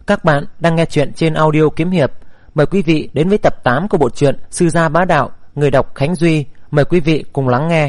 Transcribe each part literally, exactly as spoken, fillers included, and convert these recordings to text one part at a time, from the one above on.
Các bạn đang nghe chuyện trên audio kiếm hiệp. Mời quý vị đến với tập tám của bộ truyện Sư Gia Bá Đạo. Người đọc Khánh Duy. Mời quý vị cùng lắng nghe.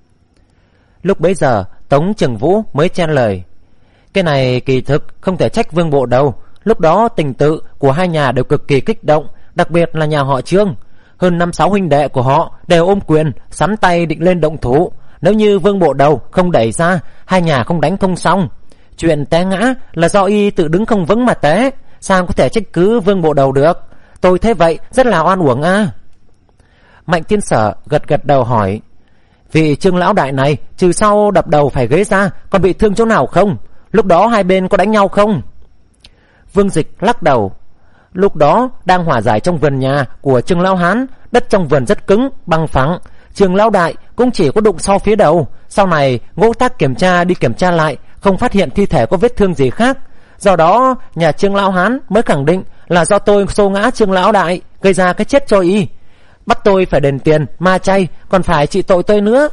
Lúc bấy giờ Tống Trường Vũ mới chen lời: Cái này kỳ thực không thể trách Vương Bộ Đầu. Lúc đó tình tự của hai nhà đều cực kỳ kích động, đặc biệt là nhà họ Trương. Hơn năm sáu huynh đệ của họ đều ôm quyền sắn tay định lên động thủ. Nếu như Vương Bộ Đầu không đẩy ra, hai nhà không đánh không xong. Chuyện té ngã là do y tự đứng không vững mà té, sao có thể trách cứ Vương Bộ Đầu được. Tôi thấy vậy rất là oan uổng a. À. Mạnh Thiên Sở gật gật đầu hỏi: Vị Trương lão đại này trừ sau đập đầu phải ghế ra, còn bị thương chỗ nào không? Lúc đó hai bên có đánh nhau không? Vương Dịch lắc đầu: Lúc đó đang hòa giải trong vườn nhà của Trương lão hán, đất trong vườn rất cứng bằng phẳng. Trương lão đại cũng chỉ có đụng sau phía đầu. Sau này ngũ tác kiểm tra đi kiểm tra lại, không phát hiện thi thể có vết thương gì khác. Do đó nhà Trương lão hán mới khẳng định là do tôi xô ngã Trương lão đại, gây ra cái chết cho y. Bắt tôi phải đền tiền ma chay, còn phải trị tội tôi nữa.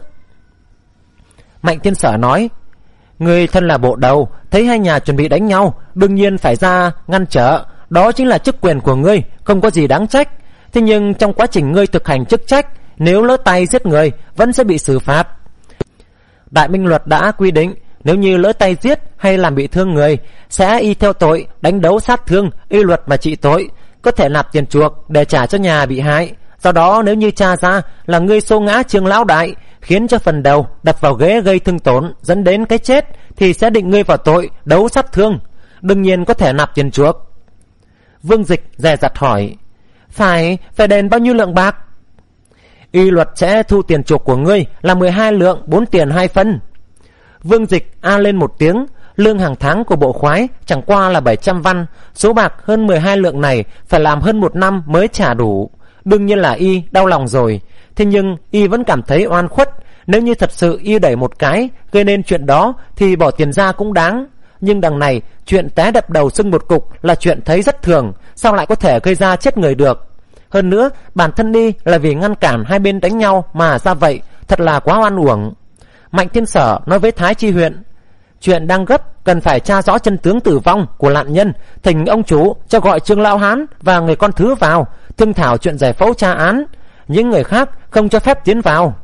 Mạnh Thiên Sở nói: Người thân là bộ đầu, thấy hai nhà chuẩn bị đánh nhau, đương nhiên phải ra ngăn trở. Đó chính là chức quyền của ngươi, không có gì đáng trách. Thế nhưng trong quá trình ngươi thực hành chức trách, nếu lỡ tay giết người vẫn sẽ bị xử phạt. Đại Minh Luật đã quy định, nếu như lỡ tay giết hay làm bị thương người, sẽ y theo tội đánh đấu sát thương, y luật mà trị tội, có thể nạp tiền chuộc để trả cho nhà bị hại. Do đó nếu như tra ra là ngươi xô ngã Trương lão đại, khiến cho phần đầu đập vào ghế gây thương tổn dẫn đến cái chết, thì sẽ định ngươi vào tội đấu sát thương, đương nhiên có thể nạp tiền chuộc. Vương Dịch dè dặt hỏi: Phải, phải đền bao nhiêu lượng bạc? Y luật sẽ thu tiền chuộc của ngươi là mười hai lượng bốn tiền hai phân. Vương Dịch a lên một tiếng. Lương hàng tháng của bộ khoái chẳng qua là bảy trăm văn, số bạc hơn mười hai lượng này phải làm hơn một năm mới trả đủ. Đương nhiên là y đau lòng rồi, thế nhưng y vẫn cảm thấy oan khuất. Nếu như thật sự y đẩy một cái gây nên chuyện đó thì bỏ tiền ra cũng đáng. Nhưng đằng này chuyện té đập đầu sưng một cục là chuyện thấy rất thường, sao lại có thể gây ra chết người được. Hơn nữa bản thân y là vì ngăn cản hai bên đánh nhau mà ra vậy, thật là quá oan uổng. Mạnh Thiên Sở nói với Thái Chi huyện: Chuyện đang gấp, cần phải tra rõ chân tướng tử vong của nạn nhân. Thỉnh ông chủ cho gọi Trương lão hán và người con thứ vào, thương thảo chuyện giải phẫu tra án. Những người khác không cho phép tiến vào.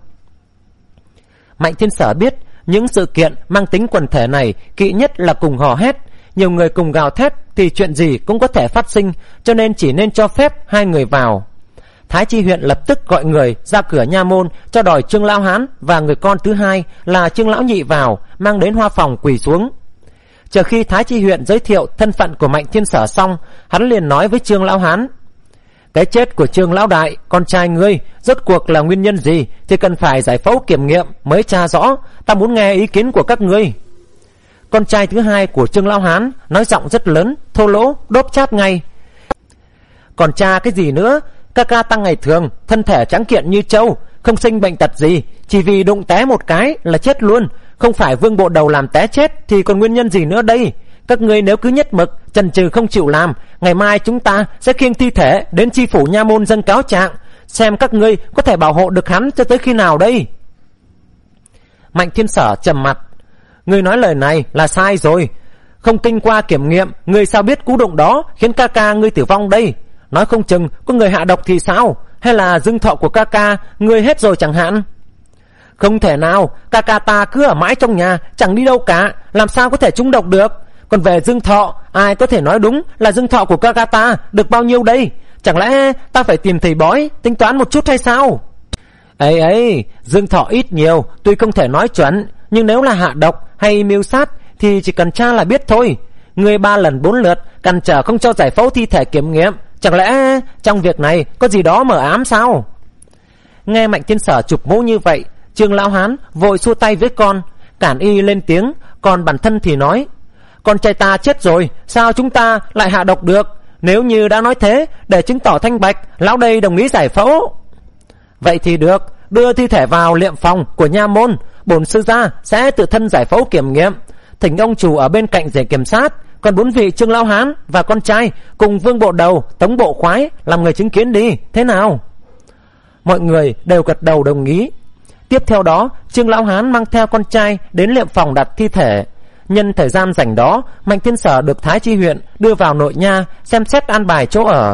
Mạnh Thiên Sở biết những sự kiện mang tính quần thể này kỵ nhất là cùng hò hét. Nhiều người cùng gào thét thì chuyện gì cũng có thể phát sinh, cho nên chỉ nên cho phép hai người vào. Thái Chi huyện lập tức gọi người ra cửa nha môn cho đòi Trương lão hán và người con thứ hai là Trương lão nhị vào, mang đến hoa phòng quỳ xuống. Chờ khi Thái Chi huyện giới thiệu thân phận của Mạnh Thiên Sở xong, hắn liền nói với Trương lão hán: Cái chết của Trương lão đại, con trai ngươi, rốt cuộc là nguyên nhân gì thì cần phải giải phẫu kiểm nghiệm mới tra rõ. Ta muốn nghe ý kiến của các ngươi. Con trai thứ hai của Trương lão hán nói giọng rất lớn, thô lỗ, đốp chát ngay: Còn cha cái gì nữa? Ca ca tăng ngày thường thân thể trắng kiện như trâu, không sinh bệnh tật gì, chỉ vì đụng té một cái là chết luôn. Không phải Vương Bộ Đầu làm té chết thì còn nguyên nhân gì nữa đây? Các ngươi nếu cứ nhất mực chần chừ không chịu làm, ngày mai chúng ta sẽ khiêng thi thể đến chi phủ nha môn dâng cáo trạng, xem các ngươi có thể bảo hộ được hắn cho tới khi nào đây. Mạnh Thiên Sở trầm mặt: Ngươi nói lời này là sai rồi. Không kinh qua kiểm nghiệm, ngươi sao biết cú đụng đó khiến ca ca ngươi tử vong đây? Nói không chừng có người hạ độc thì sao? Hay là dương thọ của ca ca ngươi hết rồi chẳng hạn? Không thể nào, ca ca ta cứ ở mãi trong nhà, chẳng đi đâu cả, làm sao có thể trúng độc được? Còn về dương thọ, ai có thể nói đúng là dương thọ của ca ca ta được bao nhiêu đây? Chẳng lẽ ta phải tìm thầy bói tính toán một chút hay sao? Ấy ấy, dương thọ ít nhiều tuy không thể nói chuẩn, nhưng nếu là hạ độc hay mưu sát thì chỉ cần tra là biết thôi. Ngươi ba lần bốn lượt cản trở không cho giải phẫu thi thể kiểm nghiệm, chẳng lẽ trong việc này có gì đó mờ ám sao? Nghe Mạnh Thiên Sở chụp mũ như vậy, Trương lão hán vội xua tay với con, cản y lên tiếng. Còn bản thân thì nói: Con trai ta chết rồi, sao chúng ta lại hạ độc được? Nếu như đã nói thế, để chứng tỏ thanh bạch, lão đây đồng ý giải phẫu. Vậy thì được, đưa thi thể vào liệm phòng của nha môn, bổn sư gia sẽ tự thân giải phẫu kiểm nghiệm. Thỉnh ông chủ ở bên cạnh để kiểm sát. Còn bốn vị Trương lão hán và con trai cùng Vương Bộ Đầu, Tống Bộ khoái làm người chứng kiến đi, thế nào? Mọi người đều gật đầu đồng ý. Tiếp theo đó Trương lão hán mang theo con trai đến liệm phòng đặt thi thể. Nhân thời gian rảnh đó, Mạnh Thiên Sở được Thái Chi huyện đưa vào nội nha xem xét an bài chỗ ở.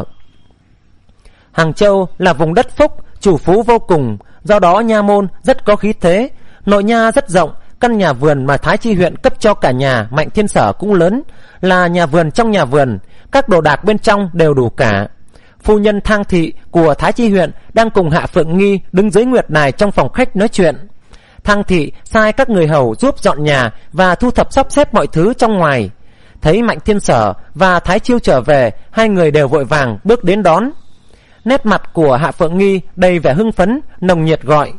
Hàng Châu là vùng đất phúc, chủ phú vô cùng, do đó nha môn rất có khí thế. Nội nha rất rộng, căn nhà vườn mà Thái Chi huyện cấp cho cả nhà Mạnh Thiên Sở cũng lớn, là nhà vườn trong nhà vườn, các đồ đạc bên trong đều đủ cả. Phu nhân Thang Thị của Thái Chi huyện đang cùng Hạ Phượng Nghi đứng dưới nguyệt đài trong phòng khách nói chuyện. Thang Thị sai các người hầu giúp dọn nhà và thu thập sắp xếp mọi thứ trong ngoài. Thấy Mạnh Thiên Sở và Thái Chiêu trở về, hai người đều vội vàng bước đến đón. Nét mặt của Hạ Phượng Nghi đầy vẻ hưng phấn, nồng nhiệt gọi: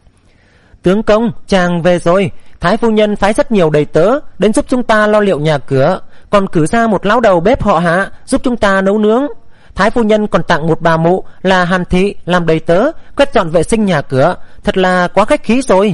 tướng công, chàng về rồi. Thái phu nhân phái rất nhiều đầy tớ đến giúp chúng ta lo liệu nhà cửa, còn cử ra một lão đầu bếp họ Hạ giúp chúng ta nấu nướng. Thái phu nhân còn tặng một bà mụ là Hàn Thị làm đầy tớ quét dọn vệ sinh nhà cửa, thật là quá khách khí rồi.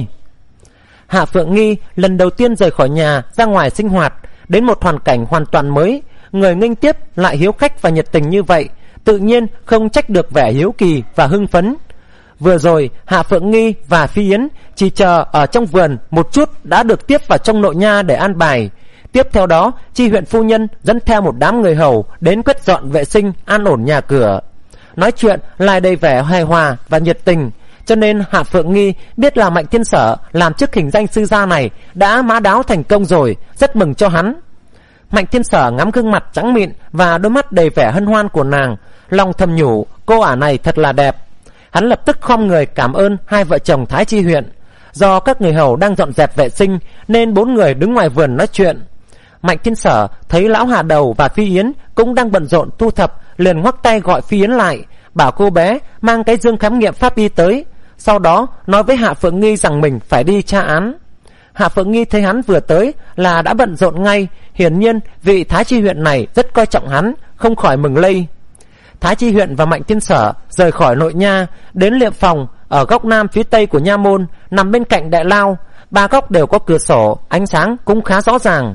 Hạ Phượng Nghi lần đầu tiên rời khỏi nhà ra ngoài sinh hoạt, đến một hoàn cảnh hoàn toàn mới, người nghênh tiếp lại hiếu khách và nhiệt tình như vậy, tự nhiên không trách được vẻ hiếu kỳ và hưng phấn. Vừa rồi Hạ Phượng Nghi và Phi Yến chỉ chờ ở trong vườn một chút đã được tiếp vào trong nội nha để an bài. Tiếp theo đó, Chi huyện phu nhân dẫn theo một đám người hầu đến quét dọn vệ sinh, an ổn nhà cửa. Nói chuyện lại đầy vẻ hài hòa và nhiệt tình, cho nên Hạ Phượng Nghi biết là Mạnh Thiên Sở làm chức hình danh sư gia này đã mã đáo thành công rồi, rất mừng cho hắn. Mạnh Thiên Sở ngắm gương mặt trắng mịn và đôi mắt đầy vẻ hân hoan của nàng, lòng thầm nhủ cô ả này thật là đẹp. Hắn lập tức khom người cảm ơn hai vợ chồng Thái Chi huyện. Do các người hầu đang dọn dẹp vệ sinh nên bốn người đứng ngoài vườn nói chuyện. Mạnh Thiên Sở thấy lão Hà Đầu và Phi Yến cũng đang bận rộn thu thập, liền ngoắc tay gọi Phi Yến lại, bảo cô bé mang cái dương khám nghiệm pháp y tới. Sau đó nói với Hạ Phượng Nghi rằng mình phải đi tra án. Hạ Phượng Nghi thấy hắn vừa tới là đã bận rộn ngay, hiển nhiên vị Thái Chi huyện này rất coi trọng hắn, không khỏi mừng lây. Thái Chi huyện và Mạnh Thiên Sở rời khỏi nội nha, đến liệm phòng ở góc nam phía tây của nha môn, nằm bên cạnh đại lao. Ba góc đều có cửa sổ, ánh sáng cũng khá rõ ràng.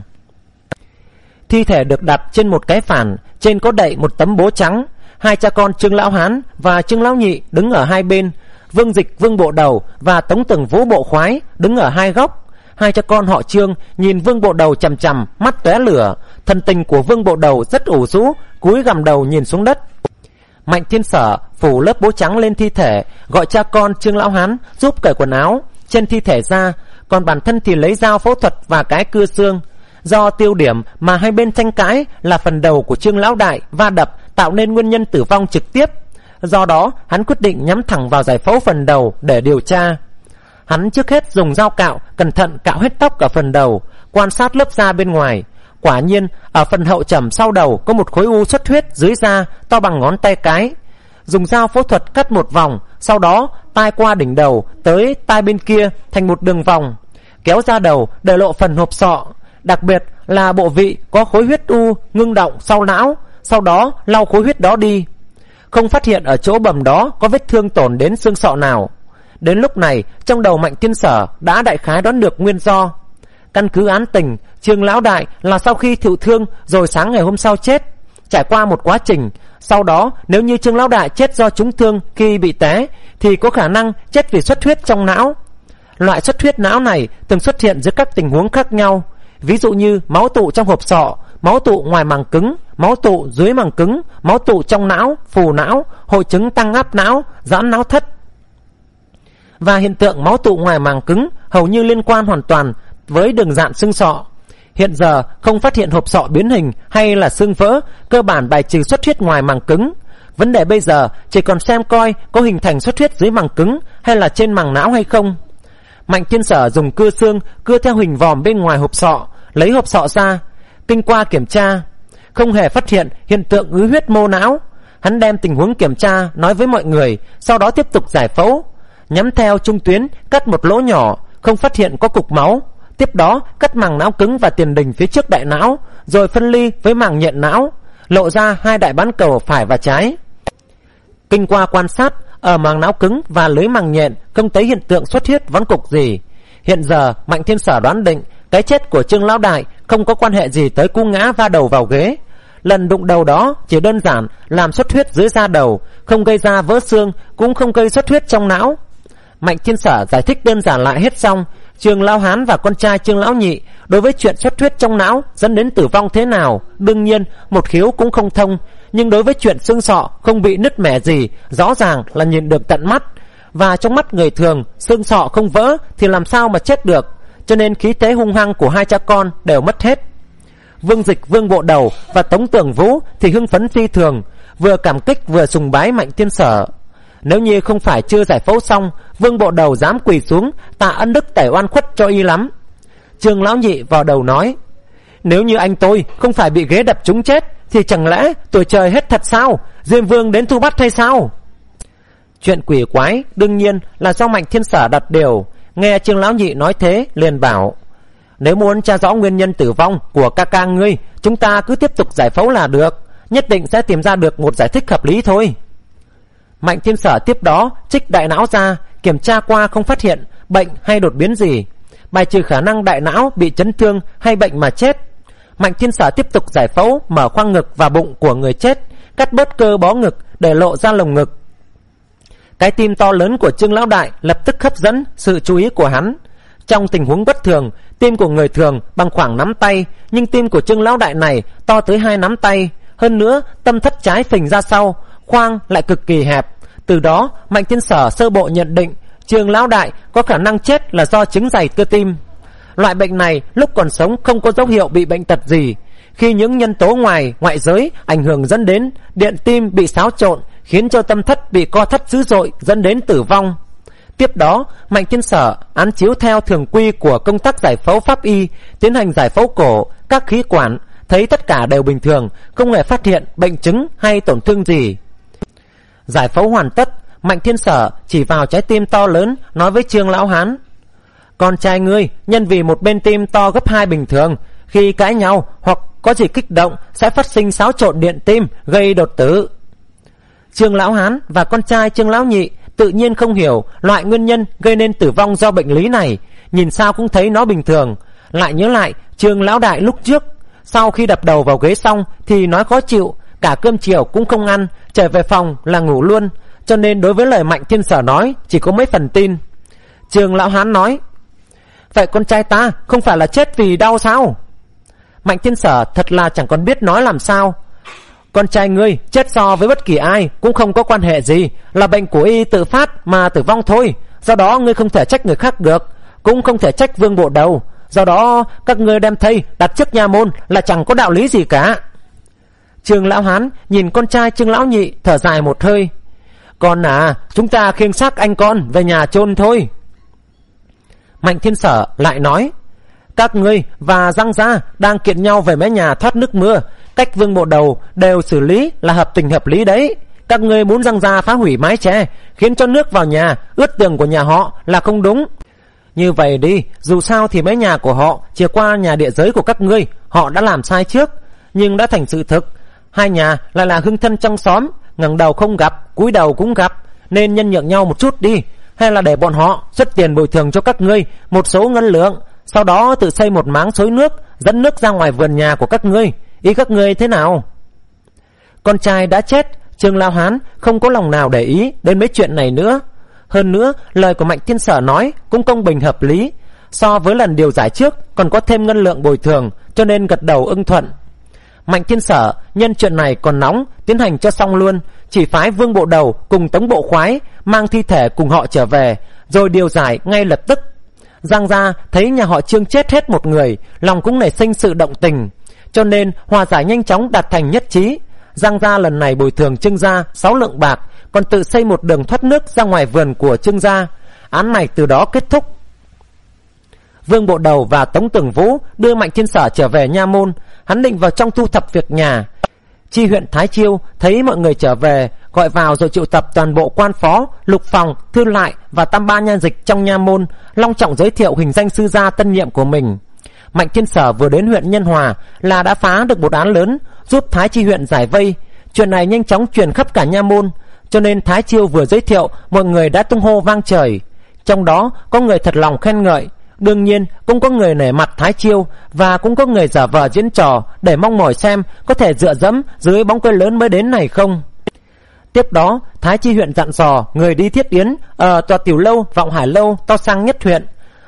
Thi thể được đặt trên một cái phản, trên có đậy một tấm bố trắng. Hai cha con Trương Lão Hán và Trương Lão Nhị đứng ở hai bên, Vương Dịch Vương Bộ Đầu và Tống Từng Vũ Bộ Khoái đứng ở hai góc. Hai cha con họ Trương nhìn Vương Bộ Đầu chằm chằm, mắt tóe lửa. Thần tình của Vương Bộ Đầu rất ủ rũ, cúi gằm đầu nhìn xuống đất. Mạnh Thiên Sở phủ lớp bố trắng lên thi thể, gọi cha con Trương Lão Hán giúp cởi quần áo trên thi thể ra, còn bản thân thì lấy dao phẫu thuật và cái cưa xương. Do tiêu điểm mà hai bên tranh cãi là phần đầu của Trương Lão Đại va đập tạo nên nguyên nhân tử vong trực tiếp, do đó hắn quyết định nhắm thẳng vào giải phẫu phần đầu để điều tra. Hắn trước hết dùng dao cạo cẩn thận cạo hết tóc ở phần đầu, quan sát lớp da bên ngoài. Quả nhiên ở phần hậu trầm sau đầu có một khối u xuất huyết dưới da to bằng ngón tay cái. Dùng dao phẫu thuật cắt một vòng, sau đó tai qua đỉnh đầu tới tai bên kia thành một đường vòng, kéo ra đầu để lộ phần hộp sọ, đặc biệt là bộ vị có khối huyết u ngưng động sau não, sau đó lau khối huyết đó đi. Không phát hiện ở chỗ bầm đó có vết thương tổn đến xương sọ nào. Đến lúc này trong đầu Mạnh Thiên Sở đã đại khái đoán được nguyên do. Căn cứ án tình, Trương Lão Đại là sau khi thụ thương rồi sáng ngày hôm sau chết, trải qua một quá trình. Sau đó nếu như Trương Lão Đại chết do trúng thương khi bị té thì có khả năng chết vì xuất huyết trong não. Loại xuất huyết não này thường xuất hiện dưới các tình huống khác nhau, ví dụ như máu tụ trong hộp sọ, máu tụ ngoài màng cứng, máu tụ dưới màng cứng, máu tụ trong não, phù não, hội chứng tăng áp não, giãn não thất. Và hiện tượng máu tụ ngoài màng cứng hầu như liên quan hoàn toàn với đường dạn xương sọ. Hiện giờ không phát hiện hộp sọ biến hình hay là xương vỡ, cơ bản bài trừ xuất huyết ngoài màng cứng. Vấn đề bây giờ chỉ còn xem coi có hình thành xuất huyết dưới màng cứng hay là trên màng não hay không. Mạnh Thiên Sở dùng cưa xương cưa theo hình vòm bên ngoài hộp sọ, lấy hộp sọ ra. Kinh qua kiểm tra, không hề phát hiện hiện tượng ứ huyết mô não. Hắn đem tình huống kiểm tra nói với mọi người, sau đó tiếp tục giải phẫu. Nhắm theo trung tuyến cắt một lỗ nhỏ, không phát hiện có cục máu. Tiếp đó cắt màng não cứng và tiền đình phía trước đại não, rồi phân ly với màng nhện não, lộ ra hai đại bán cầu phải và trái. Kinh qua quan sát, ở màng não cứng và lưới màng nhện không thấy hiện tượng xuất huyết vón cục gì. Hiện giờ Mạnh Thiên Sở đoán định cái chết của Trương Lão Đại không có quan hệ gì tới cú ngã va đầu vào ghế. Lần đụng đầu đó chỉ đơn giản làm xuất huyết dưới da đầu, không gây ra vỡ xương, cũng không gây xuất huyết trong não. Mạnh Thiên Sở giải thích đơn giản lại hết xong, Trương Lão Hán và con trai Trương Lão Nhị đối với chuyện xuất huyết trong não dẫn đến tử vong thế nào, đương nhiên một khiếu cũng không thông, nhưng đối với chuyện xương sọ không bị nứt mẻ gì, rõ ràng là nhìn được tận mắt, và trong mắt người thường xương sọ không vỡ thì làm sao mà chết được, cho nên khí thế hung hăng của hai cha con đều mất hết. Vương Dịch, Vương Bộ Đầu và Tống Tưởng Vũ thì hưng phấn phi thường, vừa cảm kích vừa sùng bái Mạnh Thiên Sở. Nếu như không phải chưa giải phẫu xong, Vương Bộ Đầu dám quỳ xuống tạ ân đức tẩy oan khuất cho y lắm. Trương Lão Nhị vào đầu nói: nếu như anh tôi không phải bị ghế đập trúng chết thì chẳng lẽ tuổi trời hết thật sao? Diêm Vương đến thu bắt hay sao? Chuyện quỷ quái đương nhiên là do Mạnh Thiên Sở đặt điều. Nghe Trương Lão Nhị nói thế liền bảo: nếu muốn tra rõ nguyên nhân tử vong của ca ca ngươi, chúng ta cứ tiếp tục giải phẫu là được, nhất định sẽ tìm ra được một giải thích hợp lý thôi. Mạnh Thiên Sở tiếp đó trích đại não ra, kiểm tra qua không phát hiện bệnh hay đột biến gì, bài trừ khả năng đại não bị chấn thương hay bệnh mà chết. Mạnh Thiên Sở tiếp tục giải phẫu, mở khoang ngực và bụng của người chết, cắt bớt cơ bó ngực để lộ ra lồng ngực. Cái tim to lớn của Trương Lão Đại lập tức hấp dẫn sự chú ý của hắn. Trong tình huống bất thường, tim của người thường bằng khoảng nắm tay, nhưng tim của Trương Lão Đại này to tới hai nắm tay. Hơn nữa, tâm thất trái phình ra sau, khoang lại cực kỳ hẹp. Từ đó, Mạnh Thiên Sở sơ bộ nhận định Trương Lão Đại có khả năng chết là do chứng dày cơ tim. Loại bệnh này lúc còn sống không có dấu hiệu bị bệnh tật gì. Khi những nhân tố ngoài ngoại giới ảnh hưởng dẫn đến điện tim bị xáo trộn, khiến cho tâm thất bị co thắt dữ dội, dẫn đến tử vong. Tiếp đó, Mạnh Thiên Sở án chiếu theo thường quy của công tác giải phẫu pháp y, tiến hành giải phẫu cổ, các khí quản, thấy tất cả đều bình thường, không hề phát hiện bệnh chứng hay tổn thương gì. Giải phẫu hoàn tất, Mạnh Thiên Sở chỉ vào trái tim to lớn, nói với Trương Lão Hán: con trai ngươi nhân vì một bên tim to gấp hai bình thường, khi cãi nhau hoặc có gì kích động sẽ phát sinh xáo trộn điện tim, gây đột tử. Trương Lão Hán và con trai Trương Lão Nhị tự nhiên không hiểu loại nguyên nhân gây nên tử vong do bệnh lý này, nhìn sao cũng thấy nó bình thường. Lại nhớ lại Trương Lão Đại lúc trước, sau khi đập đầu vào ghế xong thì nói khó chịu, cả cơm chiều cũng không ăn, trở về phòng là ngủ luôn, cho nên đối với lời Mạnh Thiên Sở nói chỉ có mấy phần tin. Trương Lão Hán nói: vậy con trai ta không phải là chết vì đau sao? Mạnh Thiên Sở thật là chẳng còn biết nói làm sao. Con trai ngươi chết so với bất kỳ ai cũng không có quan hệ gì, là bệnh của y tự phát mà tử vong thôi. Do đó ngươi không thể trách người khác được, cũng không thể trách Vương Bộ Đầu. Do đó các ngươi đem thây đặt trước nha môn là chẳng có đạo lý gì cả. Trương Lão Hán nhìn con trai Trương Lão Nhị thở dài một hơi: con à, chúng ta khiêng xác anh con về nhà chôn thôi. Mạnh Thiên Sở lại nói: các ngươi và Giang Gia đang kiện nhau về mé nhà thoát nước mưa, cách Vương Bộ Đầu đều xử lý là hợp tình hợp lý đấy. Các ngươi muốn Giang Gia phá hủy mái che, khiến cho nước vào nhà, ướt tường của nhà họ là không đúng. Như vậy đi, dù sao thì mé nhà của họ chia qua nhà địa giới của các ngươi, họ đã làm sai trước, nhưng đã thành sự thực. Hai nhà lại là hương thân trong xóm, ngẩng đầu không gặp, cúi đầu cũng gặp, nên nhân nhượng nhau một chút đi, hay là để bọn họ xuất tiền bồi thường cho các ngươi một số ngân lượng, sau đó tự xây một máng xối nước dẫn nước ra ngoài vườn nhà của các ngươi. Ý các ngươi thế nào? Con trai đã chết, Trương Lão Hán không có lòng nào để ý đến mấy chuyện này nữa. Hơn nữa, lời của Mạnh Thiên Sở nói cũng công bình hợp lý, so với lần điều giải trước còn có thêm ngân lượng bồi thường, cho nên gật đầu ưng thuận. Mạnh Thiên Sở nhân chuyện này còn nóng, tiến hành cho xong luôn, chỉ phái Vương Bộ Đầu cùng Tống Bộ Khoái mang thi thể cùng họ trở về, rồi điều giải ngay lập tức. Giang Gia thấy nhà họ Trương chết hết một người, lòng cũng nảy sinh sự động tình, cho nên hòa giải nhanh chóng đạt thành nhất trí. Giang Gia lần này bồi thường Trương Gia sáu lượng bạc, còn tự xây một đường thoát nước ra ngoài vườn của Trương Gia. Án này từ đó kết thúc. Vương Bộ Đầu và Tống Tưởng Vũ đưa Mạnh Thiên Sở trở về nha môn. Hắn định vào trong thu thập việc nhà. Chi huyện Thái Chiêu thấy mọi người trở về, gọi vào rồi triệu tập toàn bộ quan phó, lục phòng, thư lại và tam ba nha dịch trong nha môn, long trọng giới thiệu hình danh sư gia tân nhiệm của mình. Mạnh Thiên Sở vừa đến huyện Nhân Hòa là đã phá được một án lớn, giúp Thái Chi huyện giải vây. Chuyện này nhanh chóng truyền khắp cả nha môn, cho nên Thái Chiêu vừa giới thiệu, mọi người đã tung hô vang trời. Trong đó có người thật lòng khen ngợi, đương nhiên cũng có người nể mặt Thái Chiêu, và cũng có người giả vờ diễn trò để mong mỏi xem có thể dựa dẫm dưới bóng cây lớn mới đến này không. Tiếp đó Thái Chi huyện dặn dò người đi thiết yến ở tòa tiểu lâu Vọng Hải Lâu to sang nhất huyện.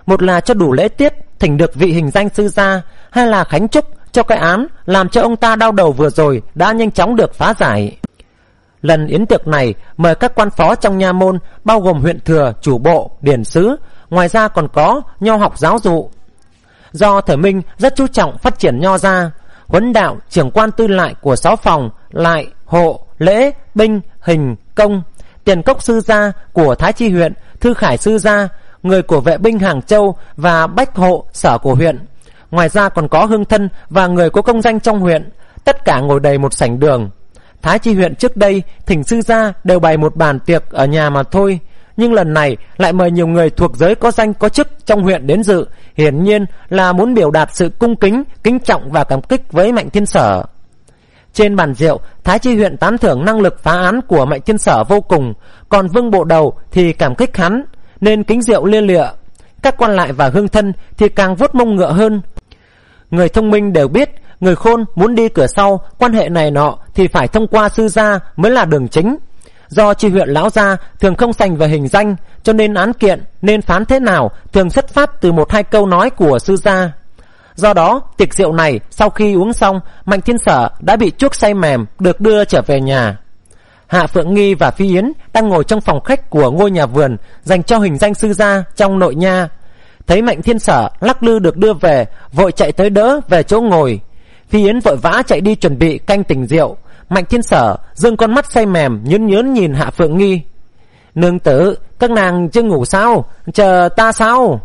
một là cho đủ lễ tiết thỉnh được vị hình danh sư gia, hai là khánh chúc cho cái án làm cho ông ta đau đầu vừa rồi đã nhanh chóng được phá giải. Lần yến tiệc này mời các quan phó trong nha môn, bao gồm huyện thừa, chủ bộ, điển sứ, ngoài ra còn có nho học giáo dụ. Do Thời Minh rất chú trọng phát triển nho gia, huấn đạo trưởng quan tư lại của sáu phòng lại, hộ, lễ, binh, hình, công, tiền cốc sư gia của Thái Chi huyện, thư khải sư gia, người của vệ binh Hàng Châu và bách hộ sở của huyện. Ngoài ra còn có hương thân và người có công danh trong huyện, tất cả ngồi đầy một sảnh đường. Thái Chi huyện trước đây thỉnh sư gia đều bày một bàn tiệc ở nhà mà thôi, nhưng lần này lại mời nhiều người thuộc giới có danh có chức trong huyện đến dự, hiển nhiên là muốn biểu đạt sự cung kính, kính trọng và cảm kích với Mạnh Thiên Sở. Trên bàn rượu, Thái Chi huyện tán thưởng năng lực phá án của Mạnh Thiên Sở vô cùng, còn Vương Bộ Đầu thì cảm kích hắn, nên kính rượu lia lịa. Các quan lại và hương thân thì càng vuốt mông ngựa hơn. Người thông minh đều biết, người khôn muốn đi cửa sau, quan hệ này nọ thì phải thông qua sư gia mới là đường chính. Do Chi huyện lão gia thường không sành về hình danh, cho nên án kiện nên phán thế nào thường xuất phát từ một hai câu nói của sư gia. Do đó tiệc rượu này sau khi uống xong, Mạnh Thiên Sở đã bị chuốc say mềm, được đưa trở về nhà. Hạ Phượng Nghi và Phi Yến đang ngồi trong phòng khách của ngôi nhà vườn dành cho hình danh sư gia trong nội nha. Thấy Mạnh Thiên Sở lắc lư được đưa về, vội chạy tới đỡ về chỗ ngồi. Phi Yến vội vã chạy đi chuẩn bị canh tỉnh rượu. Mạnh Thiên Sở dương con mắt say mềm nhớn nhớn nhìn Hạ Phượng Nghi. Nương tử, các nàng chưa ngủ sao? Chờ ta sao?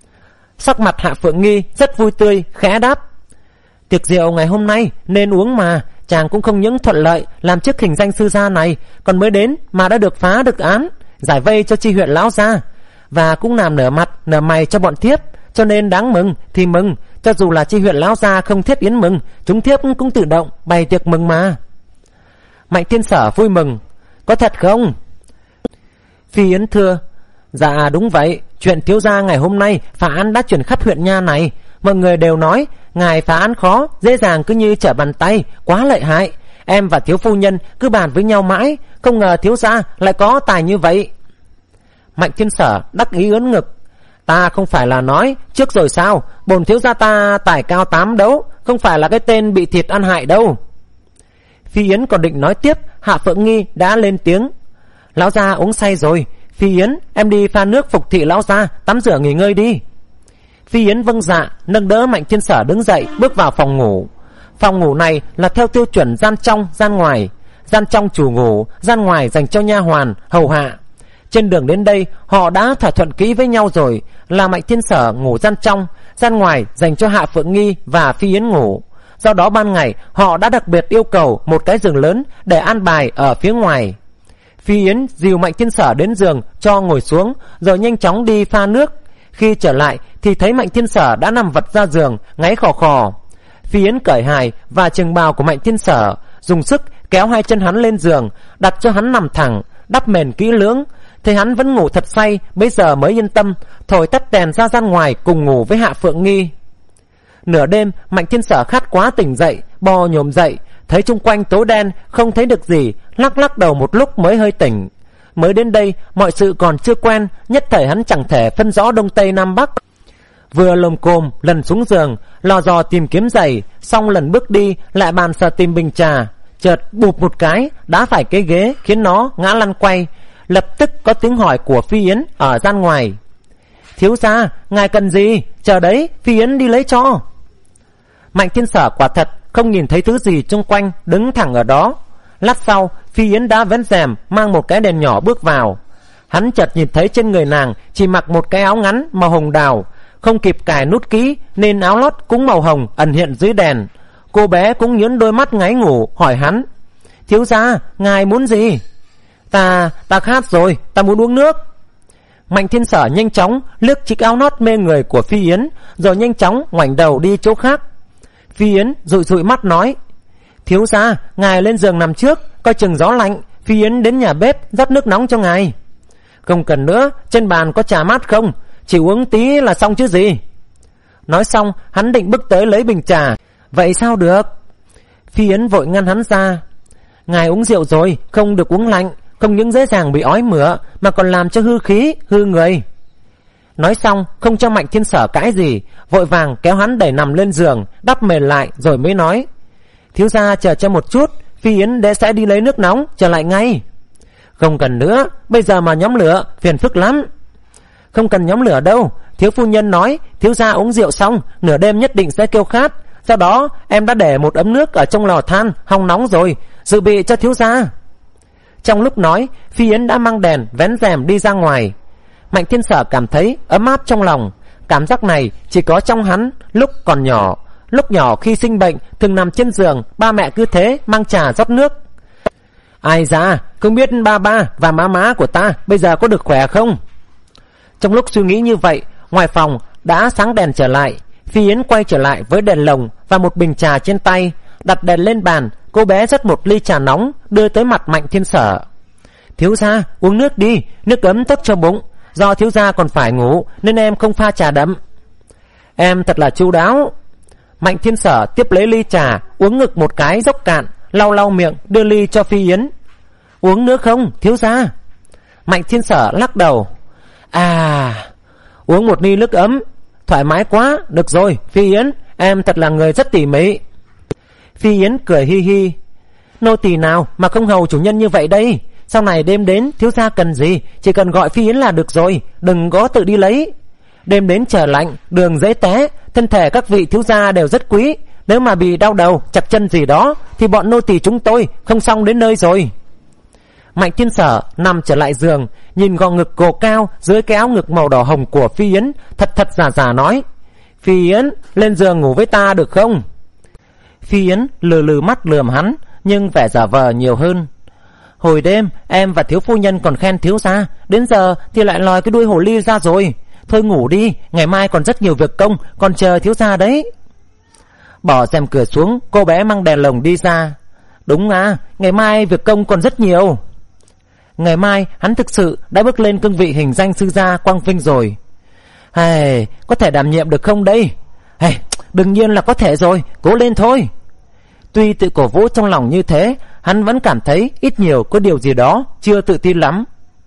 Sắc mặt Hạ Phượng Nghi rất vui tươi, khẽ đáp: Tiệc rượu ngày hôm nay nên uống mà, chàng cũng không những thuận lợi làm chức hình danh sư gia này, còn mới đến mà đã được phá được án, giải vây cho Chi huyện lão gia, và cũng làm nở mặt nở mày cho bọn thiếp, cho nên đáng mừng thì mừng, cho dù là Chi huyện lão gia không thiết yến mừng, chúng thiếp cũng tự động bày tiệc mừng mà. Mạnh Thiên Sở vui mừng: Có thật không? Phi Yến thưa: Dạ đúng vậy, chuyện thiếu gia ngày hôm nay phá án đã truyền khắp huyện nha này, mọi người đều nói ngài phá án khó, dễ dàng cứ như trở bàn tay, quá lợi hại. Em và thiếu phu nhân cứ bàn với nhau mãi, không ngờ thiếu gia lại có tài như vậy. Mạnh Thiên Sở đắc ý ưỡn ngực: Ta không phải là nói trước rồi sao, bổn thiếu gia ta tài cao tám đấu, không phải là cái tên bị thịt ăn hại đâu. Phi Yến còn định nói tiếp, Hạ Phượng Nghi đã lên tiếng: Lão gia uống say rồi, Phi Yến em đi pha nước phục thị lão gia, tắm rửa nghỉ ngơi đi. Phi Yến vâng dạ, nâng đỡ Mạnh Thiên Sở đứng dậy bước vào phòng ngủ. Phòng ngủ này là theo tiêu chuẩn gian trong gian ngoài, gian trong chủ ngủ, gian ngoài dành cho nha hoàn hầu hạ. Trên đường đến đây họ đã thỏa thuận kỹ với nhau rồi, là Mạnh Thiên Sở ngủ gian trong, gian ngoài dành cho Hạ Phượng Nghi và Phi Yến ngủ. Do đó ban ngày họ đã đặc biệt yêu cầu một cái giường lớn để an bài ở phía ngoài. Phi Yến dìu Mạnh Thiên Sở đến giường cho ngồi xuống, rồi nhanh chóng đi pha nước. Khi trở lại thì thấy Mạnh Thiên Sở đã nằm vật ra giường, ngáy khò khò. Phi Yến cởi hài và trường bào của Mạnh Thiên Sở, dùng sức kéo hai chân hắn lên giường, đặt cho hắn nằm thẳng, đắp mền kỹ lưỡng. Thấy hắn vẫn ngủ thật say, bây giờ mới yên tâm, thổi tắt đèn ra gian ngoài cùng ngủ với Hạ Phượng Nghi. Nửa đêm Mạnh Thiên Sở khát quá tỉnh dậy, bò nhổm dậy, thấy chung quanh tối đen, không thấy được gì, lắc lắc đầu một lúc mới hơi tỉnh. Mới đến đây mọi sự còn chưa quen, nhất thời hắn chẳng thể phân rõ đông tây nam bắc. Vừa lồm cồm lần xuống giường, lò dò tìm kiếm giày, xong lần bước đi lại bàn sờ tìm bình trà, chợt bụp một cái đá phải cái ghế khiến nó ngã lăn quay. Lập tức có tiếng hỏi của Phi Yến ở gian ngoài: Thiếu gia, ngài cần gì? Chờ đấy, Phi Yến đi lấy cho. Mạnh Thiên Sở quả thật không nhìn thấy thứ gì xung quanh, đứng thẳng ở đó. Lát sau Phi Yến đã vén rèm, mang một cái đèn nhỏ bước vào. Hắn chợt nhìn thấy trên người nàng chỉ mặc một cái áo ngắn màu hồng đào, không kịp cài nút kỹ nên áo lót cũng màu hồng ẩn hiện dưới đèn. Cô bé cũng nhướng đôi mắt ngáy ngủ hỏi hắn: Thiếu gia, ngài muốn gì? Ta, ta khát rồi, ta muốn uống nước. Mạnh Thiên Sở nhanh chóng liếc chiếc áo lót mê người của Phi Yến, rồi nhanh chóng ngoảnh đầu đi chỗ khác. Phi Yến dụi dụi mắt nói: Thiếu gia, ngài lên giường nằm trước, coi chừng gió lạnh, Phi Yến đến nhà bếp rót nước nóng cho ngài. Không cần nữa, trên bàn có trà mát không, chỉ uống tí là xong chứ gì. Nói xong hắn định bước tới lấy bình trà. Vậy sao được? Phi Yến vội ngăn hắn ra: Ngài uống rượu rồi, không được uống lạnh, không những dễ dàng bị ói mửa mà còn làm cho hư khí, hư người. Nói xong không cho Mạnh Thiên Sở cãi gì, vội vàng kéo hắn đẩy nằm lên giường, đắp mền lại rồi mới nói: thiếu gia chờ cho một chút, Phi Yến đệ sẽ đi lấy nước nóng trở lại ngay. Không cần nữa, bây giờ mà nhóm lửa phiền phức lắm. Không cần nhóm lửa đâu, thiếu phu nhân nói thiếu gia uống rượu xong nửa đêm nhất định sẽ kêu khát, sau đó em đã để một ấm nước ở trong lò than hong nóng rồi, dự bị cho thiếu gia. Trong lúc nói, Phi Yến đã mang đèn vén rèm đi ra ngoài. Mạnh Thiên Sở cảm thấy ấm áp trong lòng. Cảm giác này chỉ có trong hắn lúc còn nhỏ. Lúc nhỏ khi sinh bệnh thường nằm trên giường, ba mẹ cứ thế mang trà rót nước. Ai da, không biết ba ba và má má của ta bây giờ có được khỏe không? Trong lúc suy nghĩ như vậy, ngoài phòng đã sáng đèn trở lại. Phi Yến quay trở lại với đèn lồng và một bình trà trên tay. Đặt đèn lên bàn, cô bé rót một ly trà nóng đưa tới mặt Mạnh Thiên Sở. Thiếu gia uống nước đi, nước ấm tốt cho bụng. Do thiếu gia còn phải ngủ nên em không pha trà đậm. Em thật là chu đáo. Mạnh Thiên Sở tiếp lấy ly trà, uống ngực một cái dốc cạn, lau lau miệng đưa ly cho Phi Yến. Uống nữa không thiếu gia? Mạnh Thiên Sở lắc đầu. À, uống một ly nước ấm, thoải mái quá. Được rồi Phi Yến, em thật là người rất tỉ mỉ. Phi Yến cười hi hi. Nô tỳ nào mà không hầu chủ nhân như vậy đây. Sau này đêm đến thiếu gia cần gì chỉ cần gọi Phi Yến là được rồi, đừng có tự đi lấy. Đêm đến trời lạnh, đường dễ té, thân thể các vị thiếu gia đều rất quý. Nếu mà bị đau đầu, chặt chân gì đó thì bọn nô tỳ chúng tôi không xong đến nơi rồi. Mạnh Thiên Sở nằm trở lại giường, nhìn gò ngực gồ cao dưới cái áo ngực màu đỏ hồng của Phi Yến, thật thật giả giả nói: Phi Yến, lên giường ngủ với ta được không? Phi Yến lừ lừ mắt lườm hắn, nhưng vẻ giả vờ nhiều hơn. Hồi đêm em và thiếu phu nhân còn khen thiếu gia, đến giờ thì lại lòi cái đuôi hồ ly ra rồi. Thôi ngủ đi, ngày mai còn rất nhiều việc công, còn chờ thiếu gia đấy. Bỏ rèm cửa xuống, cô bé mang đèn lồng đi ra. Đúng à, ngày mai việc công còn rất nhiều. Ngày mai hắn thực sự đã bước lên cương vị hình danh sư gia quang vinh rồi. Hey, có thể đảm nhiệm được không đây? Hey, đương nhiên là có thể rồi, cố lên thôi. Tuy tự cổ vũ trong lòng như thế, hắn vẫn cảm thấy ít nhiều có điều gì đó chưa tự tin lắm.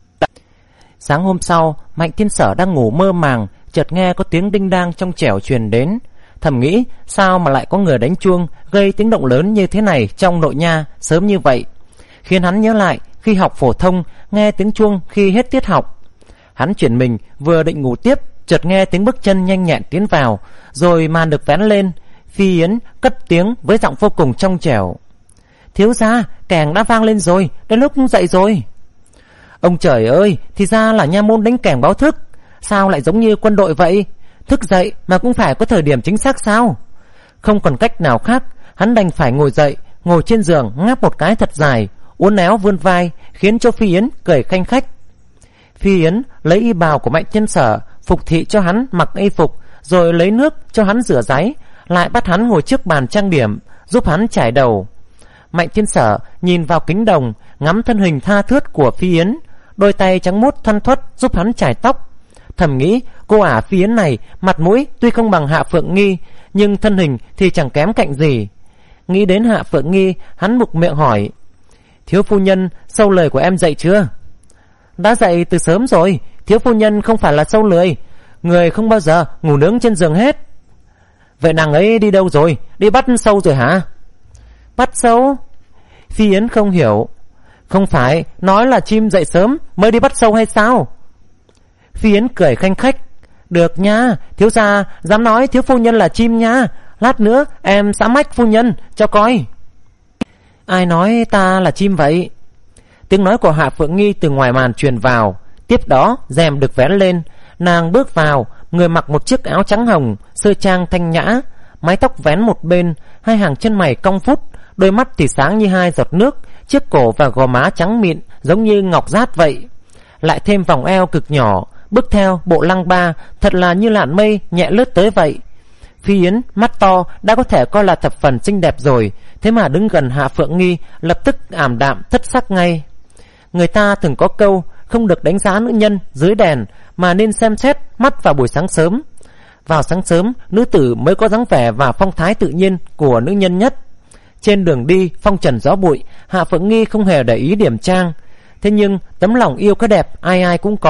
Sáng hôm sau, Mạnh Thiên Sở đang ngủ mơ màng, chợt nghe có tiếng đinh đang trong trẻo truyền đến. Thầm nghĩ sao mà lại có người đánh chuông gây tiếng động lớn như thế này trong nội nha sớm như vậy, khiến hắn nhớ lại khi học phổ thông nghe tiếng chuông khi hết tiết học. Hắn chuyển mình vừa định ngủ tiếp, chợt nghe tiếng bước chân nhanh nhẹn tiến vào, rồi màn được vén lên. Phi Yến cất tiếng với giọng vô cùng trong trẻo: Thiếu gia, kèn đã vang lên rồi, đến lúc dậy rồi. Ông trời ơi, thì ra là nha môn đánh kèn báo thức. Sao lại giống như quân đội vậy? Thức dậy mà cũng phải có thời điểm chính xác sao? Không còn cách nào khác, hắn đành phải ngồi dậy, ngồi trên giường ngáp một cái thật dài, uốn éo vươn vai, khiến cho Phi Yến cười khanh khách. Phi Yến lấy y bào của Mạnh Thiên Sở, phục thị cho hắn mặc y phục, rồi lấy nước cho hắn rửa ráy, lại bắt hắn ngồi trước bàn trang điểm, giúp hắn chải đầu. Mạnh Thiên Sở nhìn vào kính đồng, ngắm thân hình tha thướt của Phi Yến, đôi tay trắng muốt thoăn thoắt giúp hắn chải tóc. Thầm nghĩ cô ả Phi Yến này mặt mũi tuy không bằng Hạ Phượng Nghi, nhưng thân hình thì chẳng kém cạnh gì. Nghĩ đến Hạ Phượng Nghi, hắn mục miệng hỏi: Thiếu phu nhân, sâu lời của em dậy chưa? Đã dậy từ sớm rồi. Thiếu phu nhân không phải là sâu lười, người không bao giờ ngủ nướng trên giường hết. Vậy nàng ấy đi đâu rồi? Đi bắt sâu rồi hả? Bắt sâu? Phi Yến không hiểu. Không phải nói là chim dậy sớm mới đi bắt sâu hay sao? Phi Yến cười khanh khách: Được nha, thiếu gia dám nói thiếu phu nhân là chim nha. Lát nữa em sẽ mách phu nhân cho coi. Ai nói ta là chim vậy? Tiếng nói của Hạ Phượng Nghi từ ngoài màn truyền vào. Tiếp đó rèm được vén lên, nàng bước vào, người mặc một chiếc áo trắng hồng, sơ trang thanh nhã, mái tóc vén một bên, hai hàng chân mày cong phút, đôi mắt thì sáng như hai giọt nước, chiếc cổ và gò má trắng mịn giống như ngọc dát vậy. Lại thêm vòng eo cực nhỏ, bước theo bộ lăng ba thật là như làn mây nhẹ lướt tới vậy. Phi Yến mắt to đã có thể coi là thập phần xinh đẹp rồi, thế mà đứng gần Hạ Phượng Nghi lập tức ảm đạm thất sắc ngay. Người ta thường có câu không được đánh giá nữ nhân dưới đèn, mà nên xem xét mắt vào buổi sáng sớm. Vào sáng sớm, nữ tử mới có dáng vẻ và phong thái tự nhiên của nữ nhân nhất. Trên đường đi phong trần gió bụi, Hạ Phượng Nghi không hề để ý điểm trang. Thế nhưng tấm lòng yêu cái đẹp ai ai cũng có,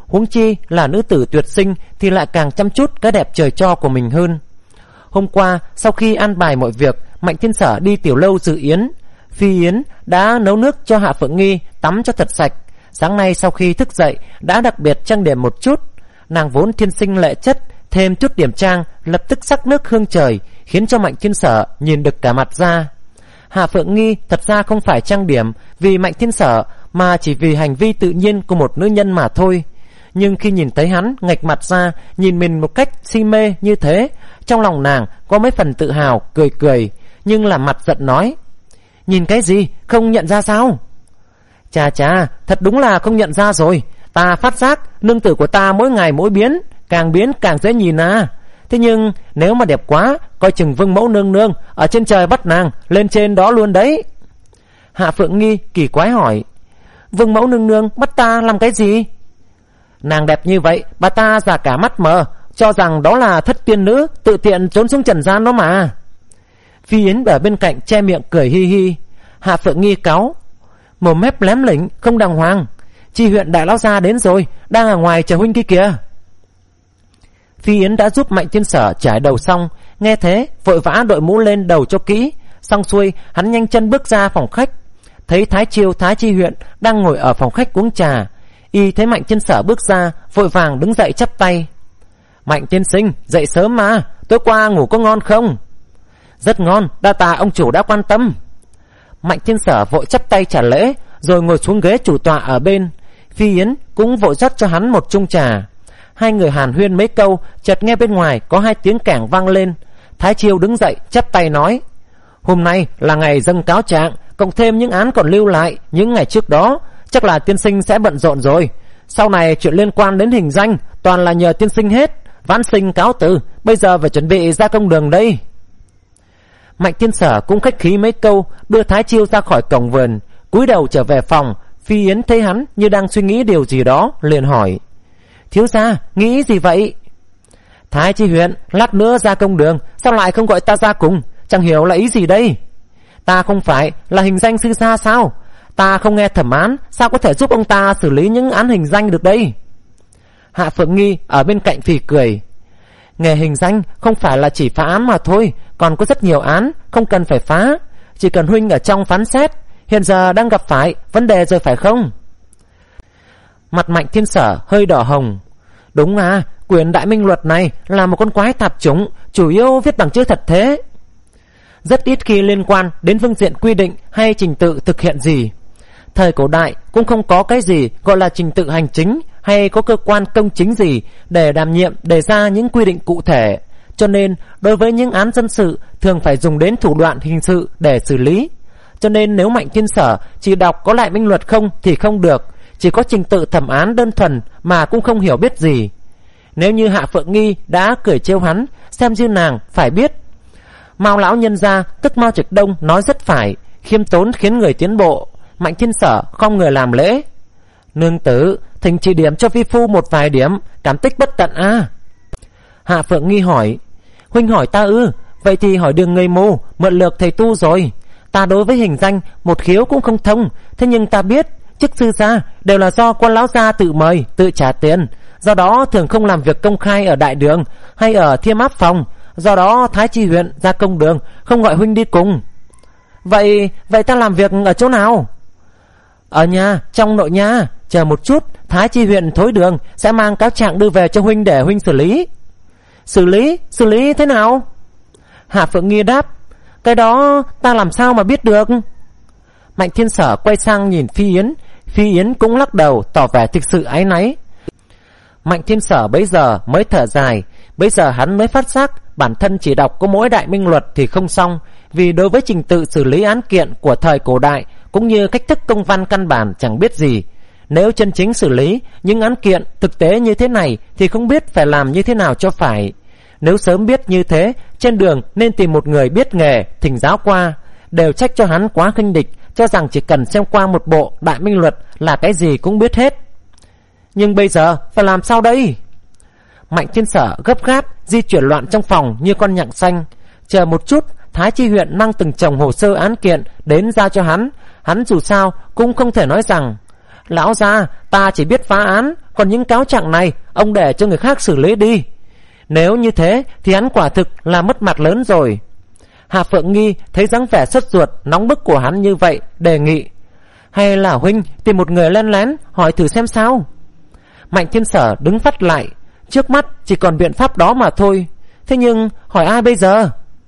huống chi là nữ tử tuyệt sinh thì lại càng chăm chút cái đẹp trời cho của mình hơn. Hôm qua sau khi an bài mọi việc, Mạnh Thiên Sở đi tiểu lâu dự yến. Phi Yến đã nấu nước cho Hạ Phượng Nghi tắm cho thật sạch. Sáng nay sau khi thức dậy đã đặc biệt trang điểm một chút. Nàng vốn thiên sinh lệ chất, thêm chút điểm trang lập tức sắc nước hương trời, khiến cho Mạnh Thiên Sở nhìn được cả mặt ra. Hạ Phượng Nghi thật ra không phải trang điểm vì Mạnh Thiên Sở, mà chỉ vì hành vi tự nhiên của một nữ nhân mà thôi. Nhưng khi nhìn thấy hắn ngạch mặt ra, nhìn mình một cách si mê như thế, trong lòng nàng có mấy phần tự hào, cười cười, nhưng làm mặt giận nói: nhìn cái gì, không nhận ra sao? Chà chà, thật đúng là không nhận ra rồi. Ta phát giác nương tử của ta mỗi ngày mỗi biến, càng biến càng dễ nhìn à. Thế nhưng nếu mà đẹp quá, coi chừng Vương mẫu nương nương ở trên trời bắt nàng lên trên đó luôn đấy. Hạ Phượng Nghi kỳ quái hỏi: Vương mẫu nương nương bắt ta làm cái gì? Nàng đẹp như vậy, bà ta già cả mắt mờ, cho rằng đó là thất tiên nữ tự tiện trốn xuống trần gian đó mà. Phi Yến ở bên cạnh che miệng cười hi hi. Hạ Phượng Nghi cáu: mồm mép lém lỉnh không đàng hoàng. Chi huyện đại lão gia đến rồi, đang ở ngoài chờ huynh kia kìa. Phi Yến đã giúp Mạnh Thiên Sở trải đầu xong, nghe thế vội vã đội mũ lên đầu cho kỹ. Xong xuôi hắn nhanh chân bước ra phòng khách, thấy Thái Chiêu Thái Chi huyện đang ngồi ở phòng khách uống trà. Y thấy Mạnh Thiên Sở bước ra, vội vàng đứng dậy chắp tay: Mạnh tiên sinh dậy sớm mà, tối qua ngủ có ngon không? Rất ngon, đa tạ ông chủ đã quan tâm. Mạnh Thiên Sở vội chắp tay trả lễ, rồi ngồi xuống ghế chủ tọa ở bên. Phi Yến cũng vội rót cho hắn một chung trà. Hai người hàn huyên mấy câu, chợt nghe bên ngoài có hai tiếng cảng vang lên. Thái Chiêu đứng dậy chắp tay nói: hôm nay là ngày dâng cáo trạng, cộng thêm những án còn lưu lại những ngày trước đó, chắc là tiên sinh sẽ bận rộn rồi. Sau này chuyện liên quan đến hình danh toàn là nhờ tiên sinh hết. Vãn sinh cáo từ, bây giờ phải chuẩn bị ra công đường đây. Mạnh Thiên Sở cũng khách khí mấy câu, đưa Thái Chiêu ra khỏi cổng vườn, cúi đầu trở về phòng. Phi Yến thấy hắn như đang suy nghĩ điều gì đó, liền hỏi: thiếu gia nghĩ gì vậy? Thái Chi huyện lát nữa ra công đường, sao lại không gọi ta ra cùng? Chẳng hiểu là ý gì đây? Ta không phải là hình danh sư gia sao? Ta không nghe thẩm án, sao có thể giúp ông ta xử lý những án hình danh được đây? Hạ Phượng Nghi ở bên cạnh phì cười: nghề hình danh không phải là chỉ phá án mà thôi, còn có rất nhiều án không cần phải phá. Chỉ cần huynh ở trong phán xét, hiện giờ đang gặp phải vấn đề rồi phải không? Mặt Mạnh Thiên Sở hơi đỏ hồng. Đúng à, quyển Đại Minh Luật này là một con quái tạp chủng, chủ yếu viết bằng chữ thật thế, rất ít khi liên quan đến phương diện quy định hay trình tự thực hiện gì. Thời cổ đại cũng không có cái gì gọi là trình tự hành chính, hay có cơ quan công chính gì để đảm nhiệm đề ra những quy định cụ thể. Cho nên đối với những án dân sự thường phải dùng đến thủ đoạn hình sự để xử lý. Cho nên nếu Mạnh Thiên Sở chỉ đọc có Đại Minh Luật không thì không được, chỉ có trình tự thẩm án đơn thuần mà cũng không hiểu biết gì. Nếu như Hạ Phượng Nghi đã cười trêu hắn, xem như nàng phải biết. Mao lão nhân gia tức Mao Trạch Đông nói rất phải, khiêm tốn khiến người tiến bộ. Mạnh Thiên Sở không người làm lễ: nương tử, thỉnh chỉ điểm cho vi phu một vài điểm, cảm tích bất tận a. À. Hạ Phượng Nghi hỏi: huynh hỏi ta ư? Vậy thì hỏi đường người mù, mượn lược thầy tu rồi. Ta đối với hình danh một khiếu cũng không thông, thế nhưng ta biết chức sư gia đều là do quan lão gia tự mời, tự trả tiền, do đó thường không làm việc công khai ở đại đường hay ở thiêm áp phòng. Do đó Thái Chi huyện ra công đường không gọi huynh đi cùng. Vậy vậy ta làm việc ở chỗ nào? Ở nhà, trong nội nhà. Chờ một chút, Thái Chi huyện thối đường sẽ mang cáo trạng đưa về cho huynh để huynh xử lý. Xử lý? Xử lý thế nào? Hạ Phượng Nghi đáp: cái đó ta làm sao mà biết được? Mạnh Thiên Sở quay sang nhìn Phi Yến. Phi Yến cũng lắc đầu tỏ vẻ thực sự áy náy. Mạnh Thiên Sở bấy giờ mới thở dài. Bây giờ hắn mới phát giác bản thân chỉ đọc có mỗi Đại Minh Luật thì không xong, vì đối với trình tự xử lý án kiện của thời cổ đại cũng như cách thức công văn căn bản chẳng biết gì. Nếu chân chính xử lý những án kiện thực tế như thế này thì không biết phải làm như thế nào cho phải. Nếu sớm biết như thế, trên đường nên tìm một người biết nghề thỉnh giáo qua. Đều trách cho hắn quá khinh địch, cho rằng chỉ cần xem qua một bộ Đại Minh Luật là cái gì cũng biết hết. Nhưng bây giờ phải làm sao đây? Mạnh Thiên Sở gấp gáp di chuyển loạn trong phòng như con nhặng xanh. Chờ một chút, Thái Chi huyện mang từng chồng hồ sơ án kiện đến giao cho hắn. Hắn dù sao cũng không thể nói rằng Lão gia, ta chỉ biết phá án, còn những cáo trạng này ông để cho người khác xử lý đi. Nếu như thế thì hắn quả thực là mất mặt lớn rồi. Hạ Phượng Nghi thấy dáng vẻ sốt ruột nóng bức của hắn như vậy, đề nghị: Hay là huynh tìm một người lén lén hỏi thử xem sao? Mạnh Thiên Sở đứng phát lại. Trước mắt chỉ còn biện pháp đó mà thôi. Thế nhưng hỏi ai bây giờ?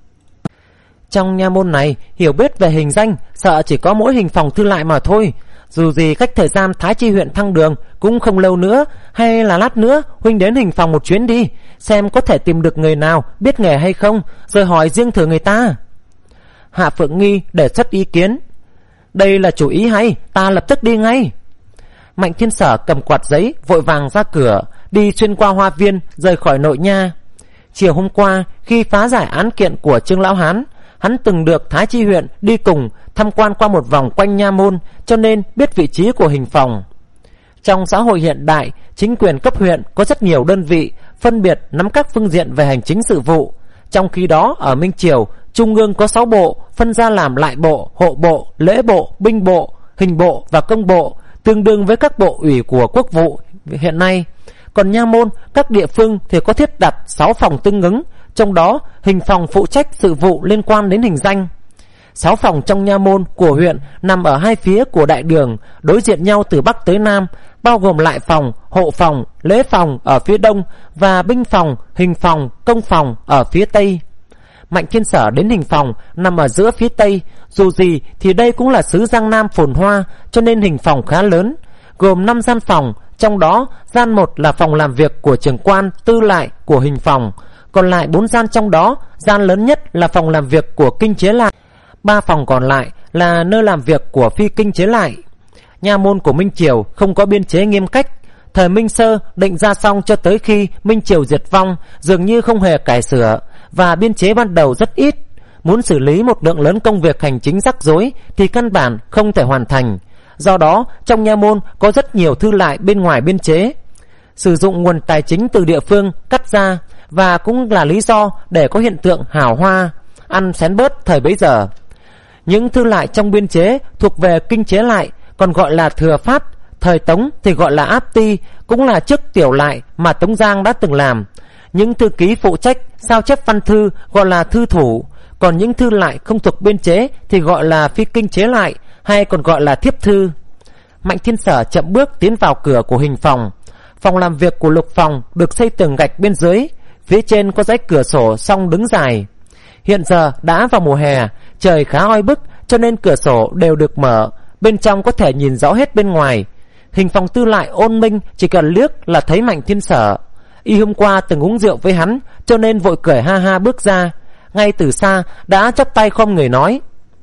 Trong nha môn này hiểu biết về hình danh sợ chỉ có mỗi hình phòng thư lại mà thôi. Dù gì cách thời gian Thái Chi huyện thăng đường cũng không lâu nữa. Hay là lát nữa huynh đến hình phòng một chuyến đi, xem có thể tìm được người nào biết nghề hay không, rồi hỏi riêng thử người ta. Hạ Phượng Nghi đề xuất ý kiến: Đây là chủ ý hay, ta lập tức đi ngay. Mạnh Thiên Sở cầm quạt giấy vội vàng ra cửa, đi xuyên qua hoa viên, rời khỏi nội nha. Chiều hôm qua khi phá giải án kiện của Trương Lão Hán, hắn từng được Thái Chi huyện đi cùng tham quan qua một vòng quanh nha môn, cho nên biết vị trí của hình phòng. Trong xã hội hiện đại, chính quyền cấp huyện có rất nhiều đơn vị phân biệt nắm các phương diện về hành chính sự vụ. Trong khi đó ở Minh Triều, Trung ương có sáu bộ phân ra làm lại bộ, hộ bộ, lễ bộ, binh bộ, hình bộ và công bộ, tương đương với các bộ ủy của quốc vụ hiện nay. Còn nha môn, các địa phương thì có thiết đặt sáu phòng tương ứng, trong đó hình phòng phụ trách sự vụ liên quan đến hình danh. Sáu phòng trong nha môn của huyện nằm ở hai phía của đại đường, đối diện nhau từ bắc tới nam, bao gồm lại phòng, hộ phòng, lễ phòng ở phía đông và binh phòng, hình phòng, công phòng ở phía tây. Mạnh Thiên Sở đến hình phòng nằm ở giữa phía tây. Dù gì thì đây cũng là xứ Giang Nam phồn hoa, cho nên hình phòng khá lớn, gồm năm gian phòng. Trong đó gian một là phòng làm việc của trưởng quan tư lại của hình phòng, còn lại bốn gian trong đó gian lớn nhất là phòng làm việc của kinh chế lại, ba phòng còn lại là nơi làm việc của phi kinh chế lại. Nha môn của Minh Triều không có biên chế nghiêm cách. Thời Minh Sơ định ra xong cho tới khi Minh Triều diệt vong dường như không hề cải sửa, và biên chế ban đầu rất ít. Muốn xử lý một lượng lớn công việc hành chính rắc rối thì căn bản không thể hoàn thành. Do đó trong nha môn có rất nhiều thư lại bên ngoài biên chế, sử dụng nguồn tài chính từ địa phương cắt ra, và cũng là lý do để có hiện tượng hào hoa ăn xén bớt thời bấy giờ. Những thư lại trong biên chế thuộc về kinh chế lại, còn gọi là thừa phát. Thời Tống thì gọi là áp ti, cũng là chức tiểu lại mà Tống Giang đã từng làm. Những thư ký phụ trách sao chép văn thư gọi là thư thủ, còn những thư lại không thuộc biên chế thì gọi là phi kinh chế lại, hay còn gọi là thiếp thư. Mạnh Thiên Sở chậm bước tiến vào cửa của hình phòng. Phòng làm việc của lục phòng được xây tường gạch bên dưới, phía trên có dãy cửa sổ song đứng dài. Hiện giờ đã vào mùa hè, trời khá oi bức, cho nên cửa sổ đều được mở, bên trong có thể nhìn rõ hết bên ngoài. Hình phòng tư lại Ôn Minh chỉ cần liếc là thấy Mạnh Thiên Sở. Y hôm qua từng uống rượu với hắn, cho nên vội cười ha ha bước ra, ngay từ xa đã chắp tay khom người nói: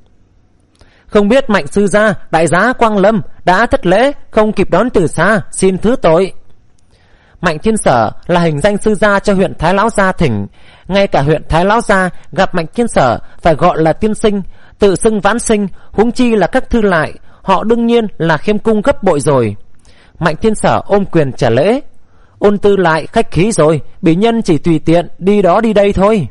Không biết Mạnh sư gia, đại giá Quang Lâm, đã thất lễ không kịp đón từ xa, xin thứ tội. Mạnh Thiên Sở là hình danh sư gia cho huyện Thái Lão Gia thỉnh. Ngay cả huyện Thái Lão Gia gặp Mạnh Thiên Sở phải gọi là tiên sinh, tự xưng vãn sinh, huống chi là các thư lại, họ đương nhiên là khiêm cung gấp bội rồi. Mạnh Thiên Sở ôm quyền trả lễ: Ôn tư lại khách khí rồi, bỉ nhân chỉ tùy tiện đi đó đi đây thôi.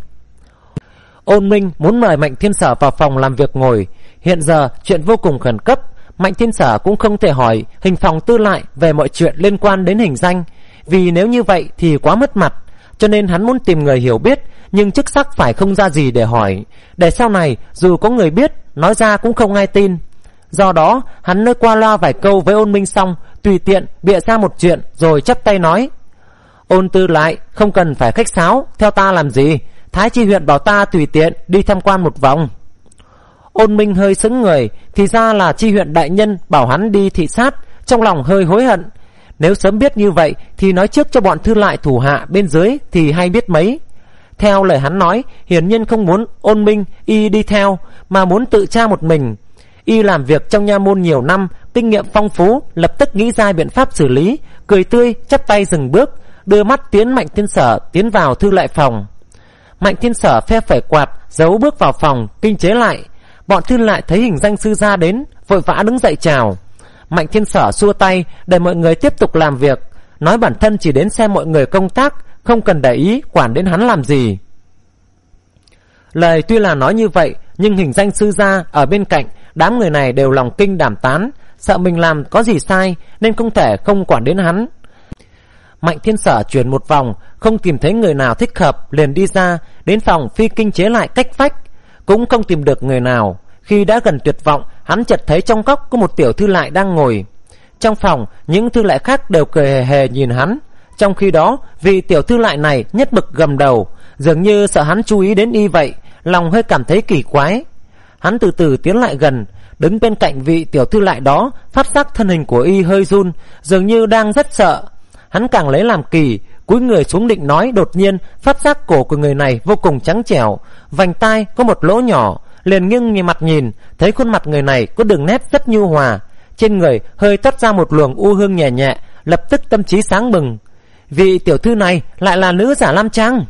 Ôn Minh muốn mời Mạnh Thiên Sở vào phòng làm việc ngồi. Hiện giờ chuyện vô cùng khẩn cấp, Mạnh Thiên Sở cũng không thể hỏi hình phòng tư lại về mọi chuyện liên quan đến hình danh, vì nếu như vậy thì quá mất mặt. Cho nên hắn muốn tìm người hiểu biết, nhưng chức sắc phải không ra gì để hỏi, để sau này dù có người biết, nói ra cũng không ai tin. Do đó hắn nói qua loa vài câu với Ôn Minh xong, tùy tiện bịa ra một chuyện rồi chắp tay nói: Ôn tư lại, không cần phải khách sáo, theo ta làm gì? Thái Chi huyện bảo ta tùy tiện đi tham quan một vòng. Ôn Minh hơi sững người, thì ra là Chi huyện đại nhân bảo hắn đi thị sát, trong lòng hơi hối hận. Nếu sớm biết như vậy thì nói trước cho bọn thư lại thủ hạ bên dưới thì hay biết mấy. Theo lời hắn nói, hiển nhiên không muốn Ôn Minh y đi theo, mà muốn tự tra một mình. Y làm việc trong nha môn nhiều năm, kinh nghiệm phong phú, lập tức nghĩ ra biện pháp xử lý, cười tươi chắp tay dừng bước, đưa mắt tiến Mạnh Thiên Sở tiến vào thư lại phòng. Mạnh Thiên Sở phe phẩy quạt giấu bước vào phòng kinh chế lại. Bọn thư lại thấy hình danh sư gia đến, vội vã đứng dậy chào. Mạnh Thiên Sở xua tay để mọi người tiếp tục làm việc, nói bản thân chỉ đến xem mọi người công tác, không cần để ý quản đến hắn làm gì. Lời tuy là nói như vậy, nhưng hình danh sư gia ở bên cạnh, đám người này đều lòng kinh đảm tán, sợ mình làm có gì sai nên không thể không quản đến hắn. Mạnh Thiên Sở chuyển một vòng, không tìm thấy người nào thích hợp, liền đi ra đến phòng phi kinh chế lại cách vách, cũng không tìm được người nào. Khi đã gần tuyệt vọng, hắn chợt thấy trong góc có một tiểu thư lại đang ngồi. Trong phòng, những thư lại khác đều cười hề hề nhìn hắn. Trong khi đó, vị tiểu thư lại này nhất bực gầm đầu, dường như sợ hắn chú ý đến y vậy, lòng hơi cảm thấy kỳ quái. Hắn từ từ tiến lại gần, đứng bên cạnh vị tiểu thư lại đó, phát giác thân hình của y hơi run, dường như đang rất sợ. Hắn càng lấy làm kỳ, cúi người xuống định nói, đột nhiên phát giác cổ của người này vô cùng trắng trẻo, vành tai có một lỗ nhỏ, liền nghiêng nhìn mặt nhìn, thấy khuôn mặt người này có đường nét rất nhu hòa, trên người hơi toát ra một luồng u hương nhẹ nhẹ, lập tức tâm trí sáng bừng. Vị tiểu thư này lại là nữ giả nam trang.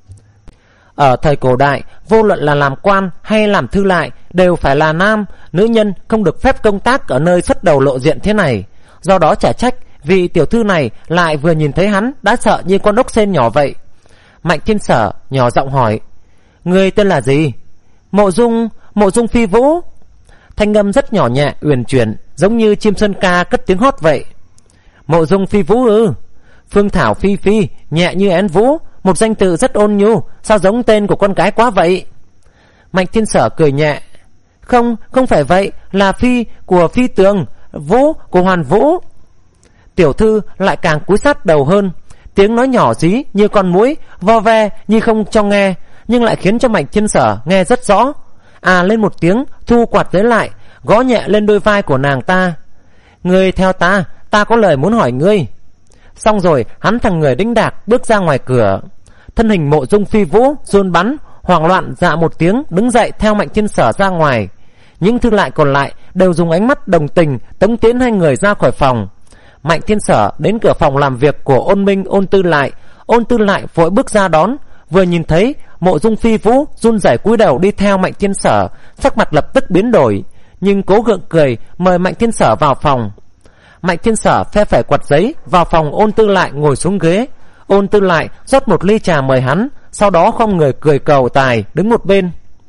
Ở thời cổ đại, vô luận là làm quan hay làm thư lại đều phải là nam, nữ nhân không được phép công tác ở nơi xuất đầu lộ diện thế này. Do đó chả trách vị tiểu thư này lại vừa nhìn thấy hắn đã sợ như con ốc sên nhỏ vậy. Mạnh Thiên Sở nhỏ giọng hỏi: "Ngươi tên là gì?" "Mộ Dung, Mộ Dung Phi Vũ." Thanh âm rất nhỏ nhẹ uyển chuyển, giống như chim sơn ca cất tiếng hót vậy. "Mộ Dung Phi Vũ ư? Phương thảo phi phi, nhẹ như én vũ, một danh tự rất ôn nhu, sao giống tên của con gái quá vậy?" Mạnh Thiên Sở cười nhẹ: "Không, không phải vậy, là Phi của Phi Tường, Vũ của Hoàn Vũ." Tiểu thư lại càng cúi sát đầu hơn, tiếng nói nhỏ dí như con muỗi, vo ve như không cho nghe, nhưng lại khiến cho Mạnh Thiên Sở nghe rất rõ. À lên một tiếng, thu quạt giấy lại, gõ nhẹ lên đôi vai của nàng ta. "Ngươi theo ta, ta có lời muốn hỏi ngươi." Xong rồi hắn thằng người đĩnh đạc bước ra ngoài cửa. Thân hình Mộ Dung Phi Vũ run bắn, hoảng loạn dạ một tiếng đứng dậy theo Mạnh Thiên Sở ra ngoài. Những thư lại còn lại đều dùng ánh mắt đồng tình tống tiến hai người ra khỏi phòng. Mạnh Thiên Sở đến cửa phòng làm việc của Ôn Minh, Ôn Tư Lại. Ôn Tư Lại vội bước ra đón, vừa nhìn thấy Mộ Dung Phi Vũ run rẩy cúi đầu đi theo Mạnh Thiên Sở, sắc mặt lập tức biến đổi, nhưng cố gượng cười mời Mạnh Thiên Sở vào phòng. Mạnh Thiên Sở phe phẩy quạt giấy vào phòng Ôn Tư Lại ngồi xuống ghế. Ôn Tư Lại rót một ly trà mời hắn, sau đó không người cười cầu tài đứng một bên.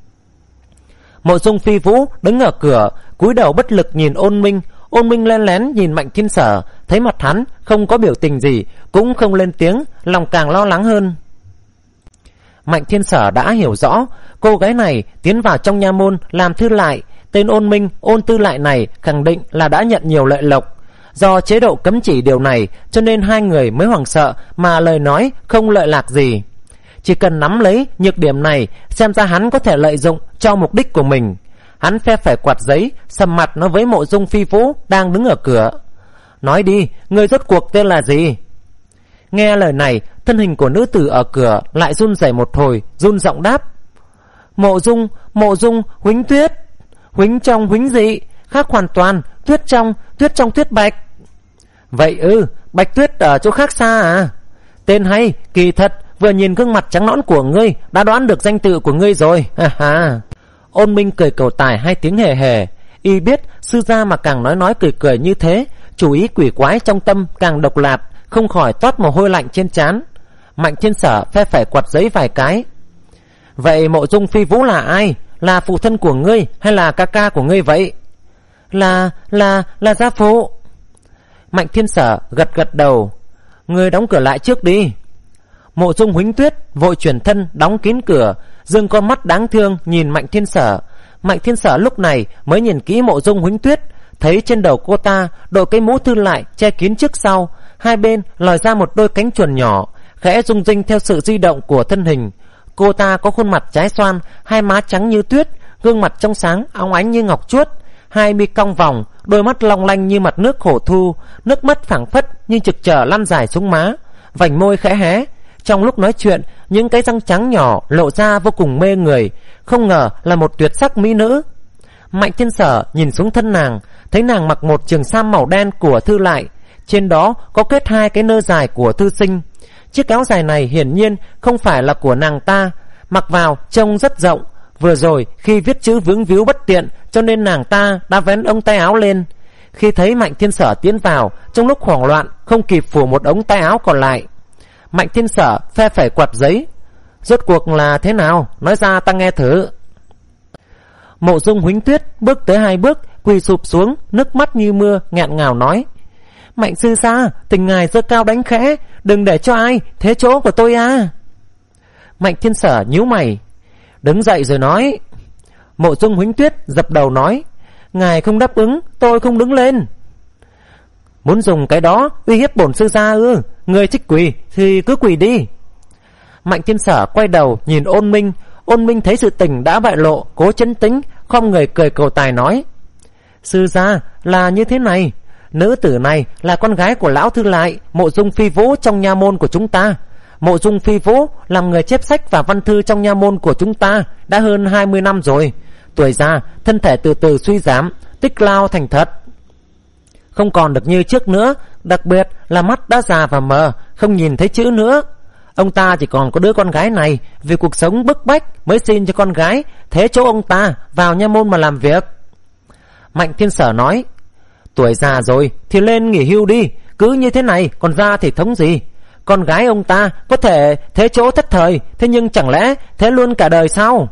Mộ Dung Phi Vũ đứng ở cửa, cúi đầu bất lực nhìn Ôn Minh. Ôn Minh lén lén nhìn Mạnh Thiên Sở, thấy mặt hắn không có biểu tình gì, cũng không lên tiếng, lòng càng lo lắng hơn. Mạnh Thiên Sở đã hiểu rõ, cô gái này tiến vào trong nha môn làm thư lại, tên Ôn Minh, Ôn Tư Lại này khẳng định là đã nhận nhiều lợi lộc. Do chế độ cấm chỉ điều này, cho nên hai người mới hoảng sợ mà lời nói không lợi lạc gì. Chỉ cần nắm lấy nhược điểm này, xem ra hắn có thể lợi dụng cho mục đích của mình. Hắn phe phải quạt giấy, sầm mặt nói với Mộ Dung Phi Vũ đang đứng ở cửa: "Nói đi, người rốt cuộc tên là gì?" Nghe lời này, thân hình của nữ tử ở cửa lại run rẩy một hồi, run giọng đáp: "Mộ Dung, Mộ Dung Huỳnh Tuyết." "Huỳnh trong huỳnh dị, khác hoàn toàn, tuyết trong, tuyết trong tuyết bạch." "Vậy ư, Bạch Tuyết ở chỗ khác xa à? Tên hay, kỳ thật, vừa nhìn gương mặt trắng nõn của ngươi đã đoán được danh tự của ngươi rồi." Ha ha. Ôn Minh cười cầu tài hai tiếng hề hề, y biết sư gia mà càng nói nói cười cười như thế, chủ ý quỷ quái trong tâm càng độc lạp, không khỏi toát mồ hôi lạnh trên trán. Mạnh Thiên Sở phe phải quạt giấy vài cái: "Vậy Mộ Dung Phi Vũ là ai? Là phụ thân của ngươi hay là ca ca của ngươi vậy?" Là, là, là gia phụ." Mạnh Thiên Sở gật gật đầu: "Ngươi đóng cửa lại trước đi." Mộ Dung Huỳnh Tuyết vội chuyển thân đóng kín cửa, dương con mắt đáng thương nhìn Mạnh Thiên Sở. Mạnh Thiên Sở lúc này mới nhìn kỹ Mộ Dung Huỳnh Tuyết, thấy trên đầu cô ta đội cái mũ thư lại che kín trước sau, hai bên lòi ra một đôi cánh chuồn nhỏ, khẽ rung rinh theo sự di động của thân hình. Cô ta có khuôn mặt trái xoan, hai má trắng như tuyết, gương mặt trong sáng óng ánh như ngọc chuốt, hai mi cong vòng, đôi mắt long lanh như mặt nước khổ thu, nước mắt phảng phất như trực trở lăn dài xuống má, vành môi khẽ hé. Trong lúc nói chuyện, những cái răng trắng nhỏ lộ ra vô cùng mê người, không ngờ là một tuyệt sắc mỹ nữ. Mạnh Thiên Sở nhìn xuống thân nàng, thấy nàng mặc một trường sam màu đen của thư lại, trên đó có kết hai cái nơ dài của thư sinh. Chiếc áo dài này hiển nhiên không phải là của nàng ta, mặc vào trông rất rộng. Vừa rồi khi viết chữ vướng víu bất tiện, cho nên nàng ta đã vén ống tay áo lên. Khi thấy Mạnh Thiên Sở tiến vào, trong lúc hoảng loạn không kịp phủ một ống tay áo còn lại. Mạnh Thiên Sở phe phẩy quạt giấy: "Rốt cuộc là thế nào? Nói ra ta nghe thử." Mộ Dung Huỳnh Tuyết bước tới hai bước, quỳ sụp xuống, nước mắt như mưa, nghẹn ngào nói: Mạnh sư gia, tình ngài giơ cao đánh khẽ, đừng để cho ai thế chỗ của tôi à. Mạnh Thiên Sở nhíu mày, đứng dậy rồi nói. Mộ Dung Huỳnh Tuyết dập đầu nói: Ngài không đáp ứng, tôi không đứng lên. Muốn dùng cái đó uy hiếp bổn sư gia ư? Người thích quỳ thì cứ quỳ đi. Mạnh Thiên Sở quay đầu nhìn Ôn Minh. Ôn Minh thấy sự tình đã bại lộ, cố chấn tĩnh, khom người cười cầu tài nói: Sư gia, là như thế này, nữ tử này là con gái của lão thư lại Mộ Dung Phi Vũ trong nha môn của chúng ta. Mộ Dung Phi Vũ làm người chép sách và văn thư trong nha môn của chúng ta đã hơn hai mươi năm rồi. Tuổi già, thân thể từ từ suy giảm, tích lao thành thật, không còn được như trước nữa, đặc biệt là mắt đã già và mờ, không nhìn thấy chữ nữa. Ông ta chỉ còn có đứa con gái này, vì cuộc sống bức bách mới xin cho con gái thế chỗ ông ta vào nha môn mà làm việc. Mạnh Thiên Sở nói: Tuổi già rồi thì lên nghỉ hưu đi, cứ như thế này còn ra thì thống gì. Con gái ông ta có thể thế chỗ thất thời, thế nhưng chẳng lẽ thế luôn cả đời sao?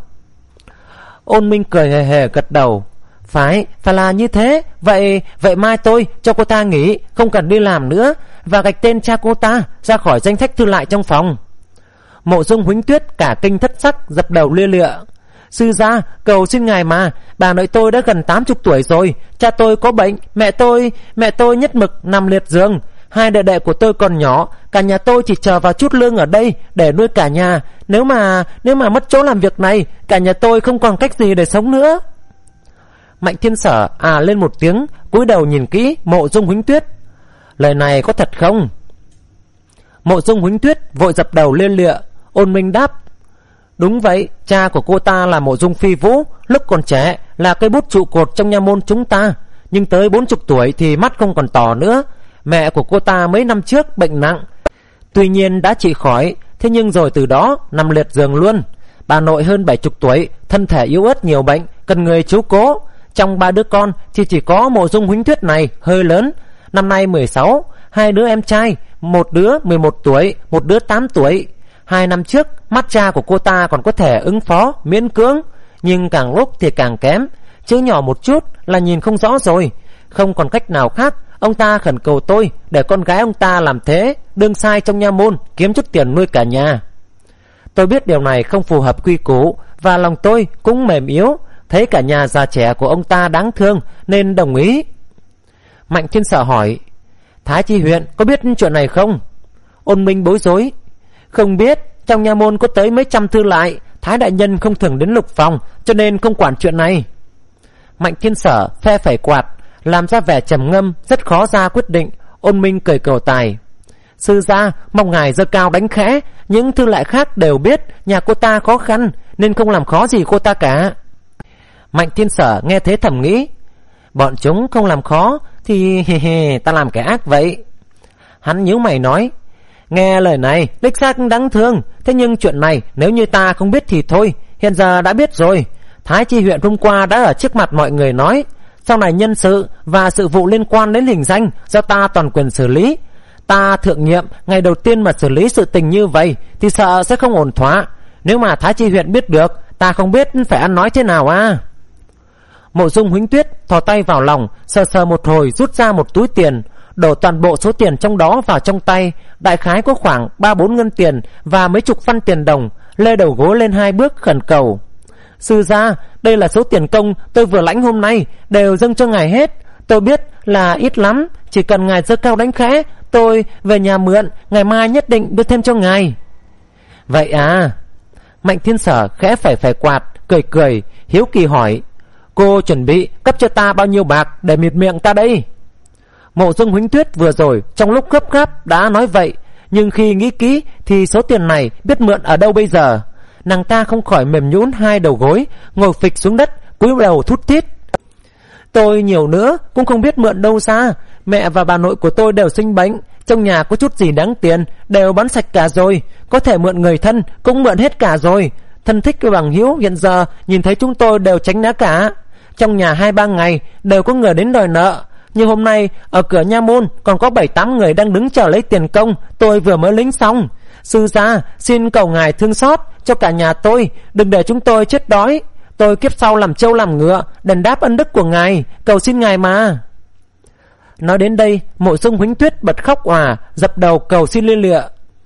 Ôn Minh cười hề hề gật đầu: Phải, phải là như thế. Vậy vậy mai tôi cho cô ta nghỉ, không cần đi làm nữa, và gạch tên cha cô ta ra khỏi danh sách thư lại trong phòng. Mộ Dung Huỳnh Tuyết cả kinh thất sắc, dập đầu lia lịa: Sư gia, cầu xin ngài mà, bà nội tôi đã gần tám chục tuổi rồi, cha tôi có bệnh, mẹ tôi mẹ tôi nhất mực nằm liệt giường, hai đệ đệ của tôi còn nhỏ, cả nhà tôi chỉ chờ vào chút lương ở đây để nuôi cả nhà. Nếu mà nếu mà mất chỗ làm việc này, cả nhà tôi không còn cách gì để sống nữa. Mạnh Thiên Sở à lên một tiếng, cúi đầu nhìn kỹ Mộ Dung Huỳnh Tuyết: Lời này có thật không? Mộ Dung Huỳnh Tuyết vội dập đầu lia lịa. Ôn Minh đáp: Đúng vậy, cha của cô ta là Mộ Dung Phi Vũ, lúc còn trẻ là cây bút trụ cột trong nha môn chúng ta, nhưng tới bốn chục tuổi thì mắt không còn tỏ nữa. Mẹ của cô ta mấy năm trước bệnh nặng, tuy nhiên đã trị khỏi, thế nhưng rồi từ đó nằm liệt giường luôn. Bà nội hơn bảy chục tuổi, thân thể yếu ớt nhiều bệnh, cần người chiếu cố. Trong ba đứa con thì chỉ có Mộ Dung Huỳnh Tuyết này hơi lớn, năm nay mười sáu, hai đứa em trai, một đứa mười một tuổi, một đứa tám tuổi. Hai năm trước mắt cha của cô ta còn có thể ứng phó miễn cưỡng, nhưng càng lúc thì càng kém, chữ nhỏ một chút là nhìn không rõ rồi. Không còn cách nào khác, ông ta khẩn cầu tôi để con gái ông ta làm thế, đương sai trong nha môn, kiếm chút tiền nuôi cả nhà. Tôi biết điều này không phù hợp quy củ, và lòng tôi cũng mềm yếu, thấy cả nhà già trẻ của ông ta đáng thương nên đồng ý. Mạnh Thiên Sở hỏi: Thái Chi huyện có biết chuyện này không? Ôn Minh bối rối: Không biết, trong nha môn có tới mấy trăm thư lại, Thái đại nhân không thường đến lục phòng, cho nên không quản chuyện này. Mạnh Thiên Sở phe phẩy quạt, làm ra vẻ trầm ngâm, rất khó ra quyết định. Ôn Minh cười cầu tài: Sư gia, mong ngài giơ cao đánh khẽ, những thư lại khác đều biết nhà cô ta khó khăn nên không làm khó gì cô ta cả. Mạnh Thiên Sở nghe thế thầm nghĩ: Bọn chúng không làm khó thì hề hề ta làm kẻ ác vậy. Hắn nhíu mày nói: Nghe lời này đích xác đáng thương, thế nhưng chuyện này nếu như ta không biết thì thôi, hiện giờ đã biết rồi. Thái Chi huyện hôm qua đã ở trước mặt mọi người nói, sau này nhân sự và sự vụ liên quan đến hình danh do ta toàn quyền xử lý. Ta thượng nhiệm, ngày đầu tiên mà xử lý sự tình như vậy thì sợ sẽ không ổn thỏa. Nếu mà Thái Chi huyện biết được, ta không biết phải ăn nói thế nào à. Mộ Dung Huỳnh Tuyết thò tay vào lòng, sờ sờ một hồi, rút ra một túi tiền, đổ toàn bộ số tiền trong đó vào trong tay, đại khái có khoảng ba bốn ngân tiền và mấy chục văn tiền đồng, lê đầu gối lên hai bước khẩn cầu: Sư gia, đây là số tiền công tôi vừa lãnh hôm nay, đều dâng cho ngài hết. Tôi biết là ít lắm, chỉ cần ngài giơ cao đánh khẽ, tôi về nhà mượn, ngày mai nhất định đưa thêm cho ngài. Vậy à? Mạnh Thiên Sở khẽ phải phải quạt, cười cười, hiếu kỳ hỏi: Cô chuẩn bị cấp cho ta bao nhiêu bạc để mịt miệng ta đây? Mộ Dung Huỳnh Tuyết vừa rồi trong lúc gấp gáp đã nói vậy, nhưng khi nghĩ kỹ thì số tiền này biết mượn ở đâu bây giờ. Nàng ta không khỏi mềm nhũn hai đầu gối, ngồi phịch xuống đất, cúi đầu thút thít: Tôi nhiều nữa cũng không biết mượn đâu ra. Mẹ và bà nội của tôi đều sinh bệnh, trong nhà có chút gì đáng tiền đều bán sạch cả rồi, có thể mượn người thân cũng mượn hết cả rồi. Thân thích với bằng hữu hiện giờ nhìn thấy chúng tôi đều tránh né cả. Trong nhà hai ba ngày đều có người đến đòi nợ, như hôm nay ở cửa nha môn còn có bảy tám người đang đứng chờ lấy tiền công tôi vừa mới lĩnh xong. Sư gia, xin cầu ngài thương xót cho cả nhà tôi, đừng để chúng tôi chết đói. Tôi kiếp sau làm trâu làm ngựa, đền đáp ân đức của ngài, cầu xin ngài mà. Nói đến đây, Mộ Dung Huỳnh Tuyết bật khóc òa, dập đầu cầu xin lia lịa.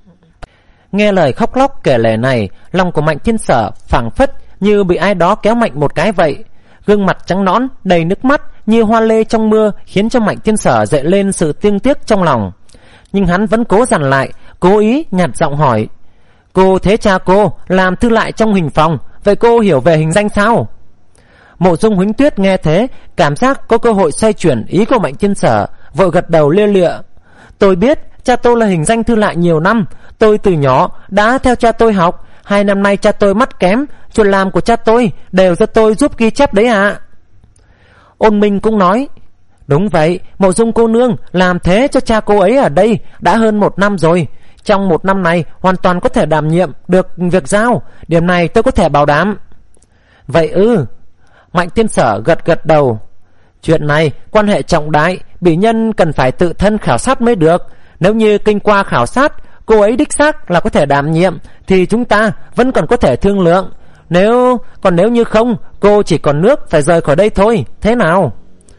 Nghe lời khóc lóc kể lể này, lòng của Mạnh Thiên Sở phảng phất như bị ai đó kéo mạnh một cái vậy. Gương mặt trắng nõn đầy nước mắt như hoa lê trong mưa, khiến cho Mạnh Thiên Sở dậy lên sự tiếc tiếc trong lòng. Nhưng hắn vẫn cố dằn lại, cố ý nhạt giọng hỏi: Cô thế cha cô làm thư lại trong hình phòng, vậy cô hiểu về hình danh sao? Mộ Dung Huỳnh Tuyết nghe thế, cảm giác có cơ hội xoay chuyển ý của Mạnh Thiên Sở, vội gật đầu lia lịa. Tôi biết cha tôi là hình danh thư lại nhiều năm, tôi từ nhỏ đã theo cha tôi học. Hai năm nay cha tôi mắt kém, chuyện làm của cha tôi đều do tôi giúp ghi chép đấy ạ. À. Ôn Minh cũng nói: Đúng vậy, Mộ Dung cô nương làm thế cho cha cô ấy ở đây đã hơn một năm rồi. Trong một năm này hoàn toàn có thể đảm nhiệm được việc giao, điểm này tôi có thể bảo đảm. Vậy ư? Mạnh Thiên Sở gật gật đầu. Chuyện này quan hệ trọng đại, bỉ nhân cần phải tự thân khảo sát mới được. Nếu như kinh qua khảo sát cô ấy đích xác là có thể đảm nhiệm, thì chúng ta vẫn còn có thể thương lượng. Nếu còn nếu như không, cô chỉ còn nước phải rời khỏi đây thôi, thế nào?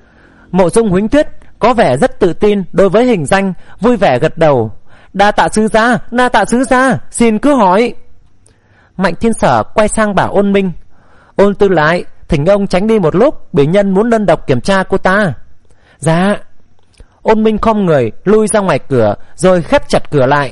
Mộ Dung Huỳnh Tuyết có vẻ rất tự tin đối với hình danh, vui vẻ gật đầu. Đa tạ sư gia, đa tạ sư gia, xin cứ hỏi. Mạnh Thiên Sở quay sang bảo Ôn Minh: Ôn Tư lại, thỉnh ông tránh đi một lúc, bỉ nhân muốn đơn độc kiểm tra cô ta. Dạ. Ôn Minh khom người lui ra ngoài cửa, rồi khép chặt cửa lại.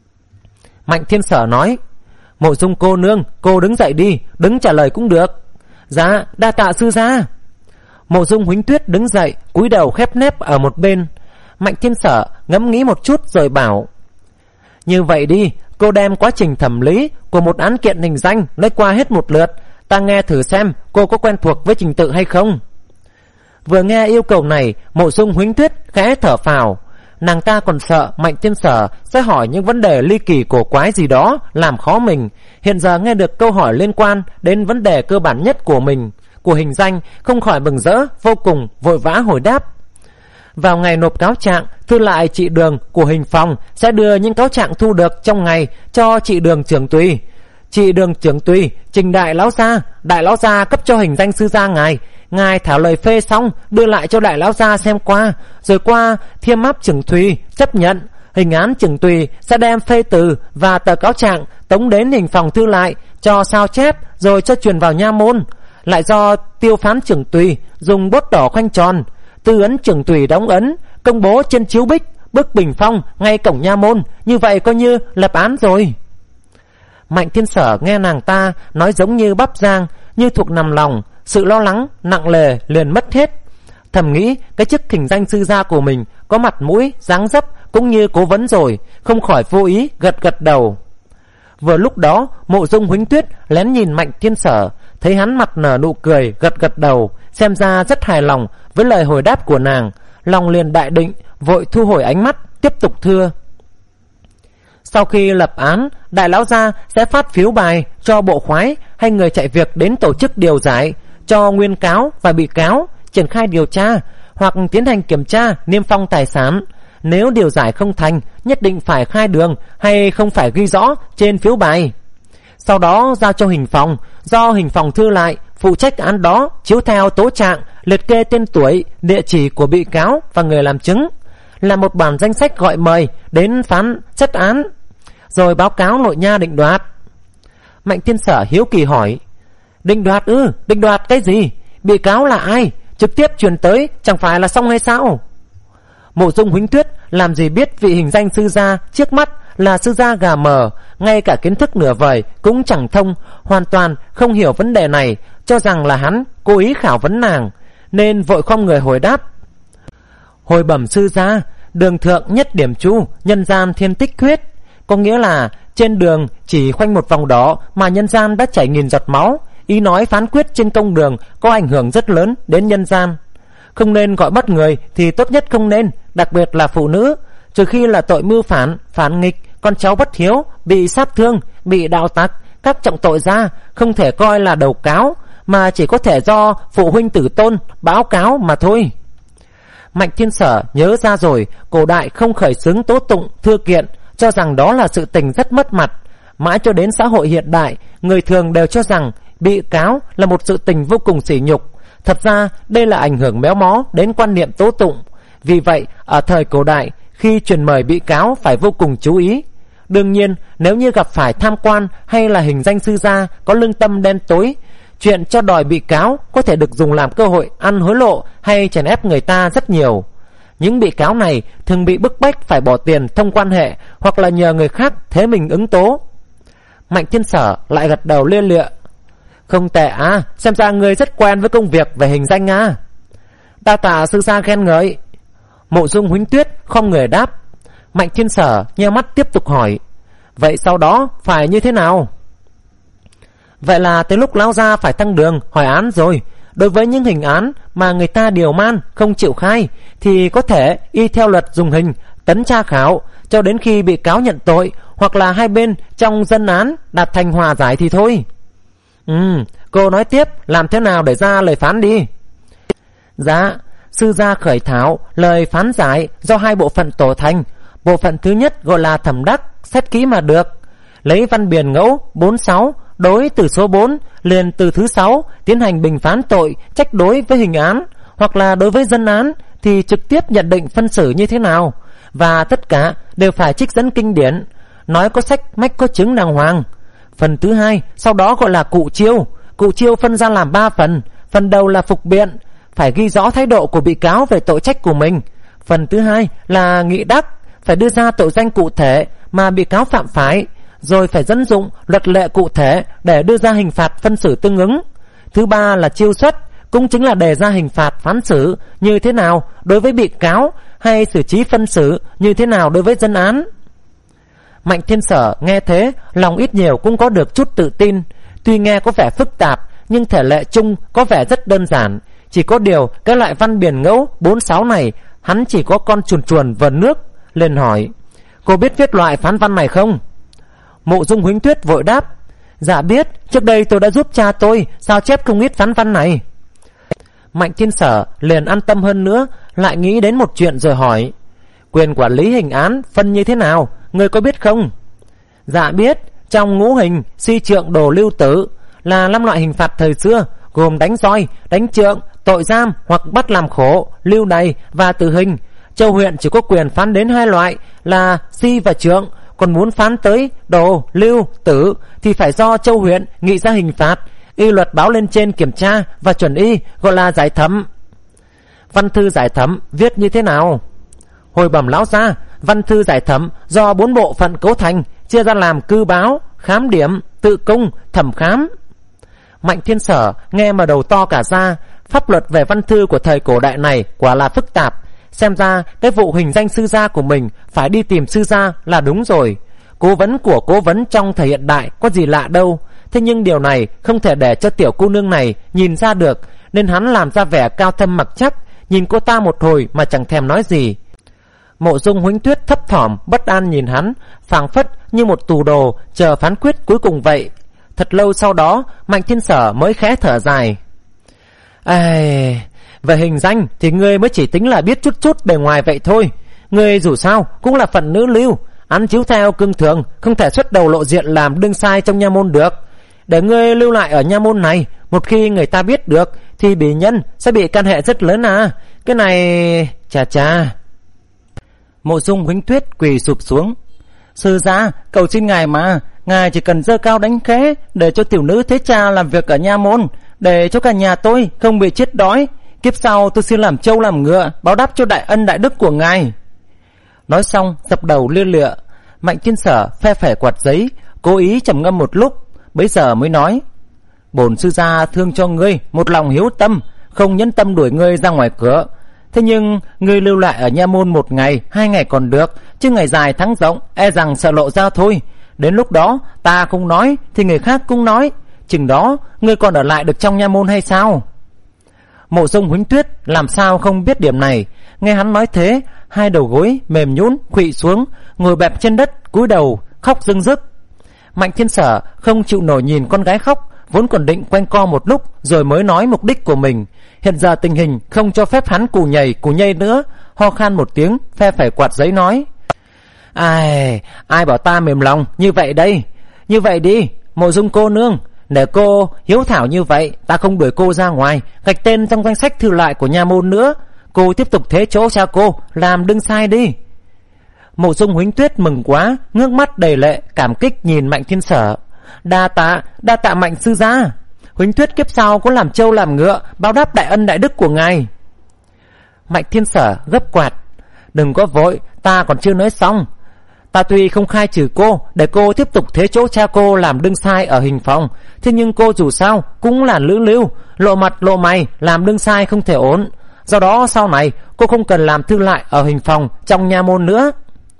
Mạnh Thiên Sở nói: Mộ Dung cô nương, cô đứng dậy đi, đứng trả lời cũng được. Dạ, đa tạ sư gia. Mộ Dung Huỳnh Tuyết đứng dậy, cúi đầu khép nép ở một bên. Mạnh Thiên Sở ngẫm nghĩ một chút rồi bảo: Như vậy đi, cô đem quá trình thẩm lý của một án kiện hình danh nói qua hết một lượt, ta nghe thử xem cô có quen thuộc với trình tự hay không. Vừa nghe yêu cầu này, Mộ Dung Huỳnh Tuyết khẽ thở phào. Nàng ta còn sợ Mạnh Thiên Sở sẽ hỏi những vấn đề ly kỳ cổ quái gì đó làm khó mình. Hiện giờ nghe được câu hỏi liên quan đến vấn đề cơ bản nhất của mình, của hình danh, không khỏi mừng rỡ vô cùng, vội vã hồi đáp. Vào ngày nộp cáo trạng, thư lại trị đường của hình phòng sẽ đưa những cáo trạng thu được trong ngày cho trị đường trưởng tùy. Trị đường trưởng tùy trình đại lão gia, đại lão gia cấp cho hình danh sư gia ngài. Ngài thảo lời phê xong đưa lại cho đại lão gia xem qua, rồi qua thiêm áp trưởng tùy chấp nhận. Hình án trưởng tùy sẽ đem phê từ và tờ cáo trạng tống đến hình phòng thư lại cho sao chép, rồi cho truyền vào nha môn. Lại do tiêu phán trưởng tùy dùng bút đỏ khoanh tròn, tư ấn trưởng tùy đóng ấn, công bố trên chiếu bích, bức bình phong ngay cổng nha môn. Như vậy coi như lập án rồi. Mạnh Thiên Sở nghe nàng ta nói giống như bắp rang, như thuộc nằm lòng, sự lo lắng nặng nề liền mất hết. Thầm nghĩ cái chức hình danh sư gia của mình có mặt mũi dáng dấp cũng như cố vấn rồi, không khỏi vô ý gật gật đầu. Vừa lúc đó, Mộ Dung Huỳnh Tuyết lén nhìn Mạnh Thiên Sở, thấy hắn mặt nở nụ cười, gật gật đầu, xem ra rất hài lòng với lời hồi đáp của nàng. Lòng liền đại định, vội thu hồi ánh mắt, tiếp tục thưa: Sau khi lập án, đại lão gia sẽ phát phiếu bài cho bộ khoái hay người chạy việc đến tổ chức điều giải, cho nguyên cáo và bị cáo triển khai điều tra hoặc tiến hành kiểm tra niêm phong tài sản. Nếu điều giải không thành, nhất định phải khai đường hay không phải ghi rõ trên phiếu bài. Sau đó giao cho hình phòng, do hình phòng thư lại phụ trách án đó, chiếu theo tố trạng liệt kê tên tuổi, địa chỉ của bị cáo và người làm chứng, là một bản danh sách gọi mời đến phán xét án, rồi báo cáo nội nha định đoạt. Mạnh Thiên Sở hiếu kỳ hỏi: Định đoạt ư? Ừ, định đoạt cái gì? Bị cáo là ai? Trực tiếp truyền tới chẳng phải là xong hay sao? Mộ Dung Huỳnh Tuyết làm gì biết vị hình danh sư gia trước mắt là sư gia gà mờ, ngay cả kiến thức nửa vời cũng chẳng thông, hoàn toàn không hiểu vấn đề này, cho rằng là hắn cố ý khảo vấn nàng, nên vội khom người hồi đáp: Hồi bẩm sư gia, đường thượng nhất điểm chu, nhân gian thiên tích huyết. Có nghĩa là trên đường chỉ khoanh một vòng đó mà nhân gian đã chảy nghìn giọt máu. Ý nói phán quyết trên công đường có ảnh hưởng rất lớn đến nhân gian. Không nên gọi bắt người thì tốt nhất không nên, đặc biệt là phụ nữ, trừ khi là tội mưu phản, phản nghịch, con cháu bất hiếu, bị sát thương, bị đạo tặc, các trọng tội ra, không thể coi là đầu cáo, mà chỉ có thể do phụ huynh tử tôn báo cáo mà thôi. Mạnh Thiên Sở nhớ ra rồi, cổ đại không khởi xướng tố tụng thư kiện, cho rằng đó là sự tình rất mất mặt. Mãi cho đến xã hội hiện đại, người thường đều cho rằng bị cáo là một sự tình vô cùng sỉ nhục. Thật ra đây là ảnh hưởng méo mó đến quan niệm tố tụng. Vì vậy ở thời cổ đại, khi truyền mời bị cáo phải vô cùng chú ý. Đương nhiên nếu như gặp phải tham quan hay là hình danh sư gia có lương tâm đen tối, chuyện cho đòi bị cáo có thể được dùng làm cơ hội ăn hối lộ hay chèn ép người ta rất nhiều. Những bị cáo này thường bị bức bách phải bỏ tiền thông quan hệ hoặc là nhờ người khác thế mình ứng tố. Mạnh Thiên Sở lại gật đầu lia lịa. Không tệ à, xem ra người rất quen với công việc về hình danh à. Đa tạ sư gia khen ngợi. Mộ Dung Huỳnh Tuyết không người đáp. Mạnh Thiên Sở nheo mắt tiếp tục hỏi, vậy sau đó phải như thế nào? Vậy là tới lúc lão gia phải tăng đường hỏi án rồi. Đối với những hình án mà người ta điều man không chịu khai thì có thể y theo luật dùng hình tấn tra khảo cho đến khi bị cáo nhận tội hoặc là hai bên trong dân án đạt thành hòa giải thì thôi. Ừ, cô nói tiếp làm thế nào để ra lời phán đi. Dạ, sư gia khởi thảo lời phán giải do hai bộ phận tổ thành. Bộ phận thứ nhất gọi là thẩm đắc, xét kỹ mà được. Lấy văn biển ngẫu bốn sáu đối từ số bốn liền từ thứ sáu tiến hành bình phán tội trách đối với hình án, hoặc là đối với dân án thì trực tiếp nhận định phân xử như thế nào, và tất cả đều phải trích dẫn kinh điển, nói có sách mách có chứng đàng hoàng. Phần thứ hai sau đó gọi là cụ chiêu. Cụ chiêu phân ra làm ba phần. Phần đầu là phục biện, phải ghi rõ thái độ của bị cáo về tội trách của mình. Phần thứ hai là nghị đắc, phải đưa ra tội danh cụ thể mà bị cáo phạm phải, rồi phải dẫn dụng luật lệ cụ thể để đưa ra hình phạt phân xử tương ứng. Thứ ba là chiêu xuất, cũng chính là đề ra hình phạt phán xử như thế nào đối với bị cáo hay xử trí phân xử như thế nào đối với dân án. Mạnh Thiên Sở nghe thế lòng ít nhiều cũng có được chút tự tin. Tuy nghe có vẻ phức tạp nhưng thể lệ chung có vẻ rất đơn giản. Chỉ có điều cái loại văn biển ngẫu bốn sáu này hắn chỉ có con chuồn chuồn vần nước. Lên hỏi, cô biết viết loại phán văn này không? Mộ Dung Huỳnh Tuyết vội đáp, dạ biết, trước đây tôi đã giúp cha tôi sao chép không ít phán văn này. Mạnh Thiên Sở liền an tâm hơn nữa, lại nghĩ đến một chuyện rồi hỏi, quyền quản lý hình án phân như thế nào, người có biết không? Dạ biết, trong ngũ hình si trượng đồ lưu tử là năm loại hình phạt thời xưa, gồm đánh roi, đánh trượng, tội giam hoặc bắt làm khổ, lưu đày và tử hình. Châu huyện chỉ có quyền phán đến hai loại là si và trượng, còn muốn phán tới đồ, lưu, tử thì phải do châu huyện nghị ra hình phạt, y luật báo lên trên kiểm tra và chuẩn y, gọi là giải thẩm. Văn thư giải thẩm viết như thế nào? Hồi bẩm lão gia, văn thư giải thẩm do bốn bộ phận cấu thành, chia ra làm cư báo, khám điểm, tự cung, thẩm khám. Mạnh Thiên Sở nghe mà đầu to cả ra. Pháp luật về văn thư của thời cổ đại này quả là phức tạp. Xem ra cái vụ hình danh sư gia của mình phải đi tìm sư gia là đúng rồi. Cố vấn của cố vấn trong thời hiện đại có gì lạ đâu. Thế nhưng điều này không thể để cho tiểu cô nương này nhìn ra được, nên hắn làm ra vẻ cao thâm mặc chắc, nhìn cô ta một hồi mà chẳng thèm nói gì. Mộ Dung Huỳnh Tuyết thấp thỏm bất an nhìn hắn, phảng phất như một tù đồ chờ phán quyết cuối cùng vậy. Thật lâu sau đó Mạnh Thiên Sở mới khẽ thở dài. Ây, về hình danh thì ngươi mới chỉ tính là biết chút chút bề ngoài vậy thôi. Ngươi dù sao cũng là phận nữ lưu, ăn chiếu theo cương thường, không thể xuất đầu lộ diện làm đương sai trong nha môn được. Để ngươi lưu lại ở nha môn này, một khi người ta biết được thì bỉ nhân sẽ bị can hệ rất lớn à. Cái này... chà chà. Mộ Dung Huỳnh Tuyết quỳ sụp xuống. Sư gia, cầu xin ngài mà, ngài chỉ cần giơ cao đánh khẽ để cho tiểu nữ thế cha làm việc ở nha môn, để cho cả nhà tôi không bị chết đói. Kiếp sau tôi xin làm trâu làm ngựa, báo đáp cho đại ân đại đức của ngài. Nói xong dập đầu lia lịa. Mạnh Thiên Sở phe phẩy quạt giấy, cố ý trầm ngâm một lúc, bấy giờ mới nói, bổn sư gia thương cho ngươi một lòng hiếu tâm, không nhẫn tâm đuổi ngươi ra ngoài cửa. Thế nhưng ngươi lưu lại ở nha môn một ngày, hai ngày còn được, chứ ngày dài tháng rộng e rằng sợ lộ ra thôi. Đến lúc đó ta không nói thì người khác cũng nói, chừng đó ngươi còn ở lại được trong nha môn hay sao? Mộ Dung Huỳnh Tuyết làm sao không biết điểm này. Nghe hắn nói thế, hai đầu gối mềm nhũn khuỵu xuống, ngồi bẹp trên đất, cúi đầu khóc rưng rức. Mạnh Thiên Sở không chịu nổi nhìn con gái khóc, vốn còn định quanh co một lúc rồi mới nói mục đích của mình. Hiện giờ tình hình không cho phép hắn cù nhảy cù nhây nữa, ho khan một tiếng, phe phẩy quạt giấy nói, ai ai bảo ta mềm lòng như vậy đây. Như vậy đi, Mộ Dung cô nương, Để cô hiếu thảo như vậy, ta không đuổi cô ra ngoài, gạch tên trong danh sách thư lại của nha môn nữa. Cô tiếp tục thế chỗ cha cô, làm đừng sai đi. Mộ Dung Huỳnh Tuyết mừng quá, ngước mắt đầy lệ, cảm kích nhìn Mạnh Thiên Sở. Đa tạ, đa tạ Mạnh sư gia. Huỳnh Tuyết kiếp sau có làm trâu làm ngựa, báo đáp đại ân đại đức của ngài. Mạnh Thiên Sở gấp quạt. Đừng có vội, ta còn chưa nói xong. Ta tuy không khai trừ cô để cô tiếp tục thế chỗ cha cô làm đương sai ở hình phòng, thế nhưng cô dù sao cũng là lữ lưu, lộ mặt lộ mày làm đương sai không thể ổn. Do đó sau này cô không cần làm thư lại ở hình phòng trong nha môn nữa.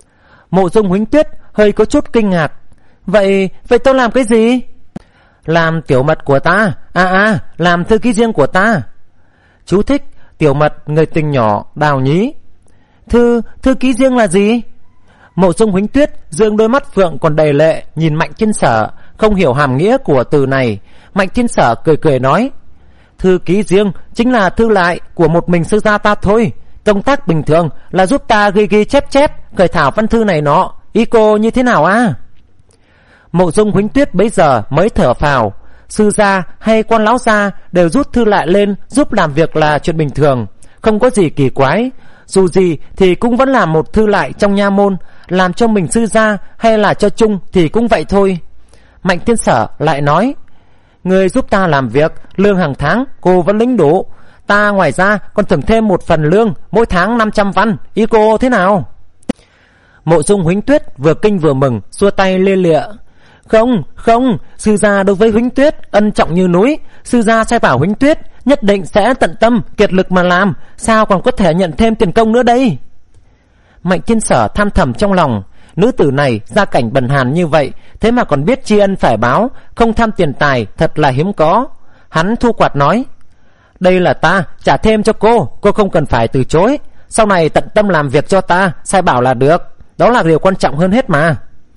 Mộ Dung Huỳnh Tuyết hơi có chút kinh ngạc. Vậy, vậy tôi làm cái gì? Làm tiểu mật của ta. À à, làm thư ký riêng của ta. Chú thích: tiểu mật, người tình nhỏ, Đào Nhí. Thư, thư ký riêng là gì? Mộ Dung Huỳnh Tuyết dương đôi mắt phượng còn đầy lệ nhìn Mạnh Thiên Sở, không hiểu hàm nghĩa của từ này. Mạnh Thiên Sở cười cười nói: thư ký riêng chính là thư lại của một mình sư gia ta thôi. Công tác bình thường là giúp ta ghi ghi chép chép, khởi thảo văn thư này nọ. Ý cô như thế nào à? Mộ Dung Huỳnh Tuyết bấy giờ mới thở phào. Sư gia hay quan lão gia đều rút thư lại lên giúp làm việc là chuyện bình thường, không có gì kỳ quái. Dù gì thì cũng vẫn là một thư lại trong nha môn, làm cho mình sư gia hay là cho chung thì cũng vậy thôi. Mạnh Thiên Sở lại nói: người giúp ta làm việc, lương hàng tháng cô vẫn lĩnh đủ. Ta ngoài ra còn thưởng thêm một phần lương, mỗi tháng năm trăm văn. Ý cô thế nào? Mộ Dung Huỳnh Tuyết vừa kinh vừa mừng, xua tay lia lịa: Không, không, sư gia đối với Huỳnh Tuyết ân trọng như núi. Sư gia sai bảo Huỳnh Tuyết nhất định sẽ tận tâm kiệt lực mà làm, sao còn có thể nhận thêm tiền công nữa đây? Mạnh Thiên Sở than thầm trong lòng, nữ tử này gia cảnh bần hàn như vậy, thế mà còn biết tri ân phải báo, không tham tiền tài, thật là hiếm có. Hắn thu quạt nói: đây là ta trả thêm cho cô, cô không cần phải từ chối. Sau này tận tâm làm việc cho ta, sai bảo là được, đó là điều quan trọng hơn hết mà.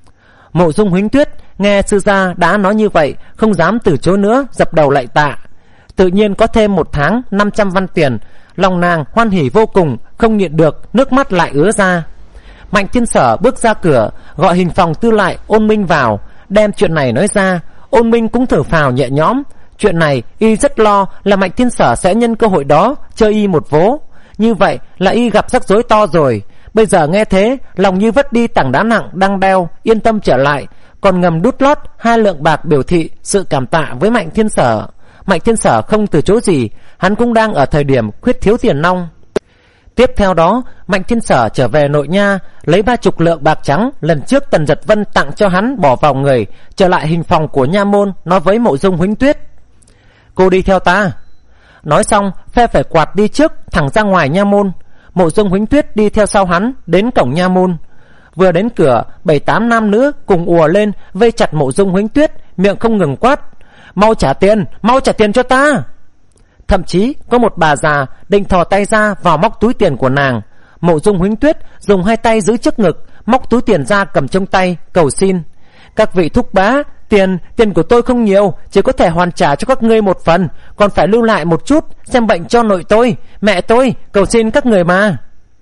Mộ Dung Huỳnh Tuyết nghe sư gia đã nói như vậy, không dám từ chối nữa, dập đầu lạy tạ. Tự nhiên có thêm một tháng năm trăm văn tiền, lòng nàng hoan hỉ vô cùng, không nhịn được, nước mắt lại ứa ra. Mạnh Thiên Sở bước ra cửa, gọi hình phòng tư lại Ôn Minh vào, đem chuyện này nói ra. Ôn Minh cũng thở phào nhẹ nhõm. Chuyện này y rất lo là Mạnh Thiên Sở sẽ nhân cơ hội đó chơi y một vố. Như vậy là y gặp rắc rối to rồi. Bây giờ nghe thế, lòng như vất đi tảng đá nặng đang đeo, yên tâm trở lại, còn ngầm đút lót hai lượng bạc biểu thị sự cảm tạ với Mạnh Thiên Sở. Mạnh Thiên Sở không từ chối gì, hắn cũng đang ở thời điểm khuyết thiếu tiền nong. Tiếp theo đó, Mạnh Thiên Sở trở về nội nha, lấy ba chục lượng bạc trắng lần trước Tần Giật Vân tặng cho hắn bỏ vào người, trở lại hình phòng của nha môn, nói với Mộ Dung Huỳnh Tuyết: cô đi theo ta. Nói xong, phe phải quạt đi trước, thẳng ra ngoài nha môn. Mộ Dung Huỳnh Tuyết đi theo sau hắn đến cổng nha môn. Vừa đến cửa, bảy tám nam nữ cùng ùa lên vây chặt Mộ Dung Huỳnh Tuyết, miệng không ngừng quát: mau trả tiền, mau trả tiền cho ta. Thậm chí có một bà già định thò tay ra vào móc túi tiền của nàng. Mộ Dung Huỳnh Tuyết dùng hai tay giữ trước ngực, móc túi tiền ra cầm trong tay, cầu xin: các vị thúc bá, tiền tiền của tôi không nhiều, chỉ có thể hoàn trả cho các ngươi một phần, còn phải lưu lại một chút xem bệnh cho nội tôi, mẹ tôi, cầu xin các người mà.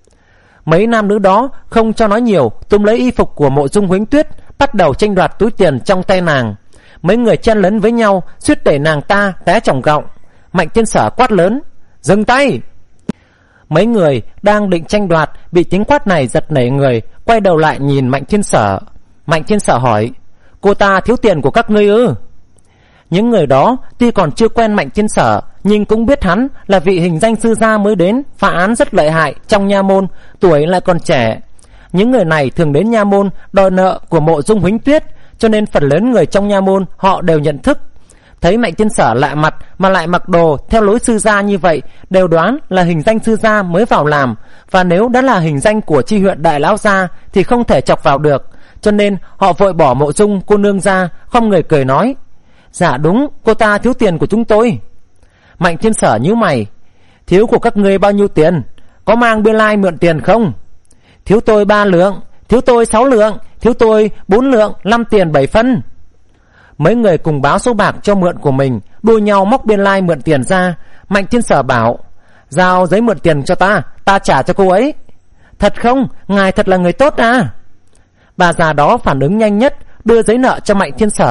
Mấy nam nữ đó không cho nói nhiều, túm lấy y phục của Mộ Dung Huỳnh Tuyết, bắt đầu tranh đoạt túi tiền trong tay nàng. Mấy người chen lấn với nhau, suýt đẩy nàng ta té chồng gọng. Mạnh Thiên Sở quát lớn: dừng tay! Mấy người đang định tranh đoạt bị tiếng quát này giật nảy người, quay đầu lại nhìn Mạnh Thiên Sở. Mạnh Thiên Sở hỏi: cô ta thiếu tiền của các ngươi ư? Những người đó tuy còn chưa quen Mạnh Thiên Sở, nhưng cũng biết hắn là vị hình danh sư gia mới đến, phá án rất lợi hại trong nha môn, tuổi lại còn trẻ. Những người này thường đến nha môn đòi nợ của Mộ Dung Huỳnh Tuyết, cho nên phần lớn người trong nha môn họ đều nhận thức. Thấy Mạnh Thiên Sở lạ mặt mà lại mặc đồ theo lối sư gia như vậy, đều đoán là hình danh sư gia mới vào làm, và nếu đã là hình danh của chi huyện đại lão gia thì không thể chọc vào được, cho nên họ vội bỏ Mộ Dung cô nương ra, không người cười nói: dạ đúng, cô ta thiếu tiền của chúng tôi. Mạnh Thiên Sở nhíu mày: thiếu của các ngươi bao nhiêu tiền? Có mang biên lai mượn tiền không? Thiếu tôi ba lượng, thiếu tôi sáu lượng, thiếu tôi bốn lượng, năm tiền bảy phân. Mấy người cùng báo số bạc cho mượn của mình, đua nhau móc biên lai mượn tiền ra. Mạnh Thiên Sở bảo: giao giấy mượn tiền cho ta, ta trả cho cô ấy. Thật không? Ngài thật là người tốt à? Bà già đó phản ứng nhanh nhất, đưa giấy nợ cho Mạnh Thiên Sở.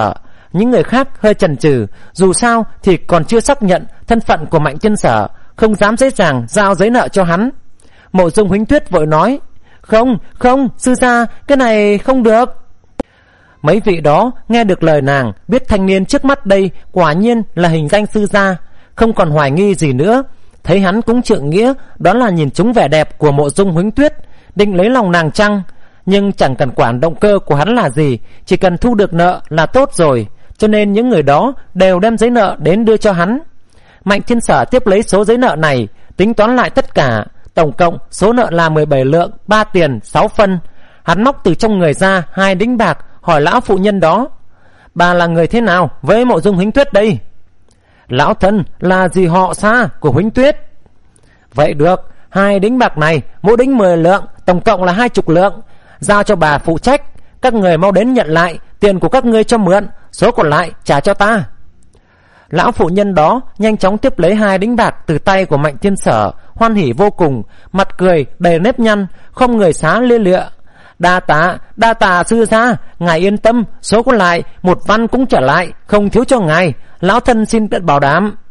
Những người khác hơi chần chừ, dù sao thì còn chưa xác nhận thân phận của Mạnh Chân Sở, không dám dễ dàng giao giấy nợ cho hắn. Mộ Dung Huỳnh Tuyết vội nói: Không, không, sư gia, cái này không được. Mấy vị đó nghe được lời nàng, biết thanh niên trước mắt đây quả nhiên là hình danh sư gia, không còn hoài nghi gì nữa. Thấy hắn cũng trượng nghĩa, đó là nhìn trúng vẻ đẹp của Mộ Dung Huỳnh Tuyết, định lấy lòng nàng chăng? Nhưng chẳng cần quản động cơ của hắn là gì, chỉ cần thu được nợ là tốt rồi. Cho nên những người đó đều đem giấy nợ đến đưa cho hắn. Mạnh Chân Sở tiếp lấy số giấy nợ này, tính toán lại tất cả, tổng cộng số nợ là mười bảy lượng, ba tiền, sáu phân. Hắn móc từ trong người ra hai đĩnh bạc, hỏi lão phụ nhân đó: Bà là người thế nào với Mộ Dung Huỳnh Tuyết đây? Lão thân là dì họ xa của Huỳnh Tuyết. Vậy được, hai đĩnh bạc này mỗi đĩnh mười lượng, tổng cộng là hai chục lượng, giao cho bà phụ trách. Các người mau đến nhận lại tiền của các ngươi cho mượn, số còn lại trả cho ta. Lão phụ nhân đó nhanh chóng tiếp lấy hai đĩnh bạc từ tay của Mạnh Thiên Sở, hoan hỉ vô cùng, mặt cười đầy nếp nhăn, không người xá lia lịa: Đa tạ, đa tạ sư gia, ngài yên tâm, số còn lại một văn cũng trả lại, không thiếu cho ngài, lão thân xin tự bảo đảm.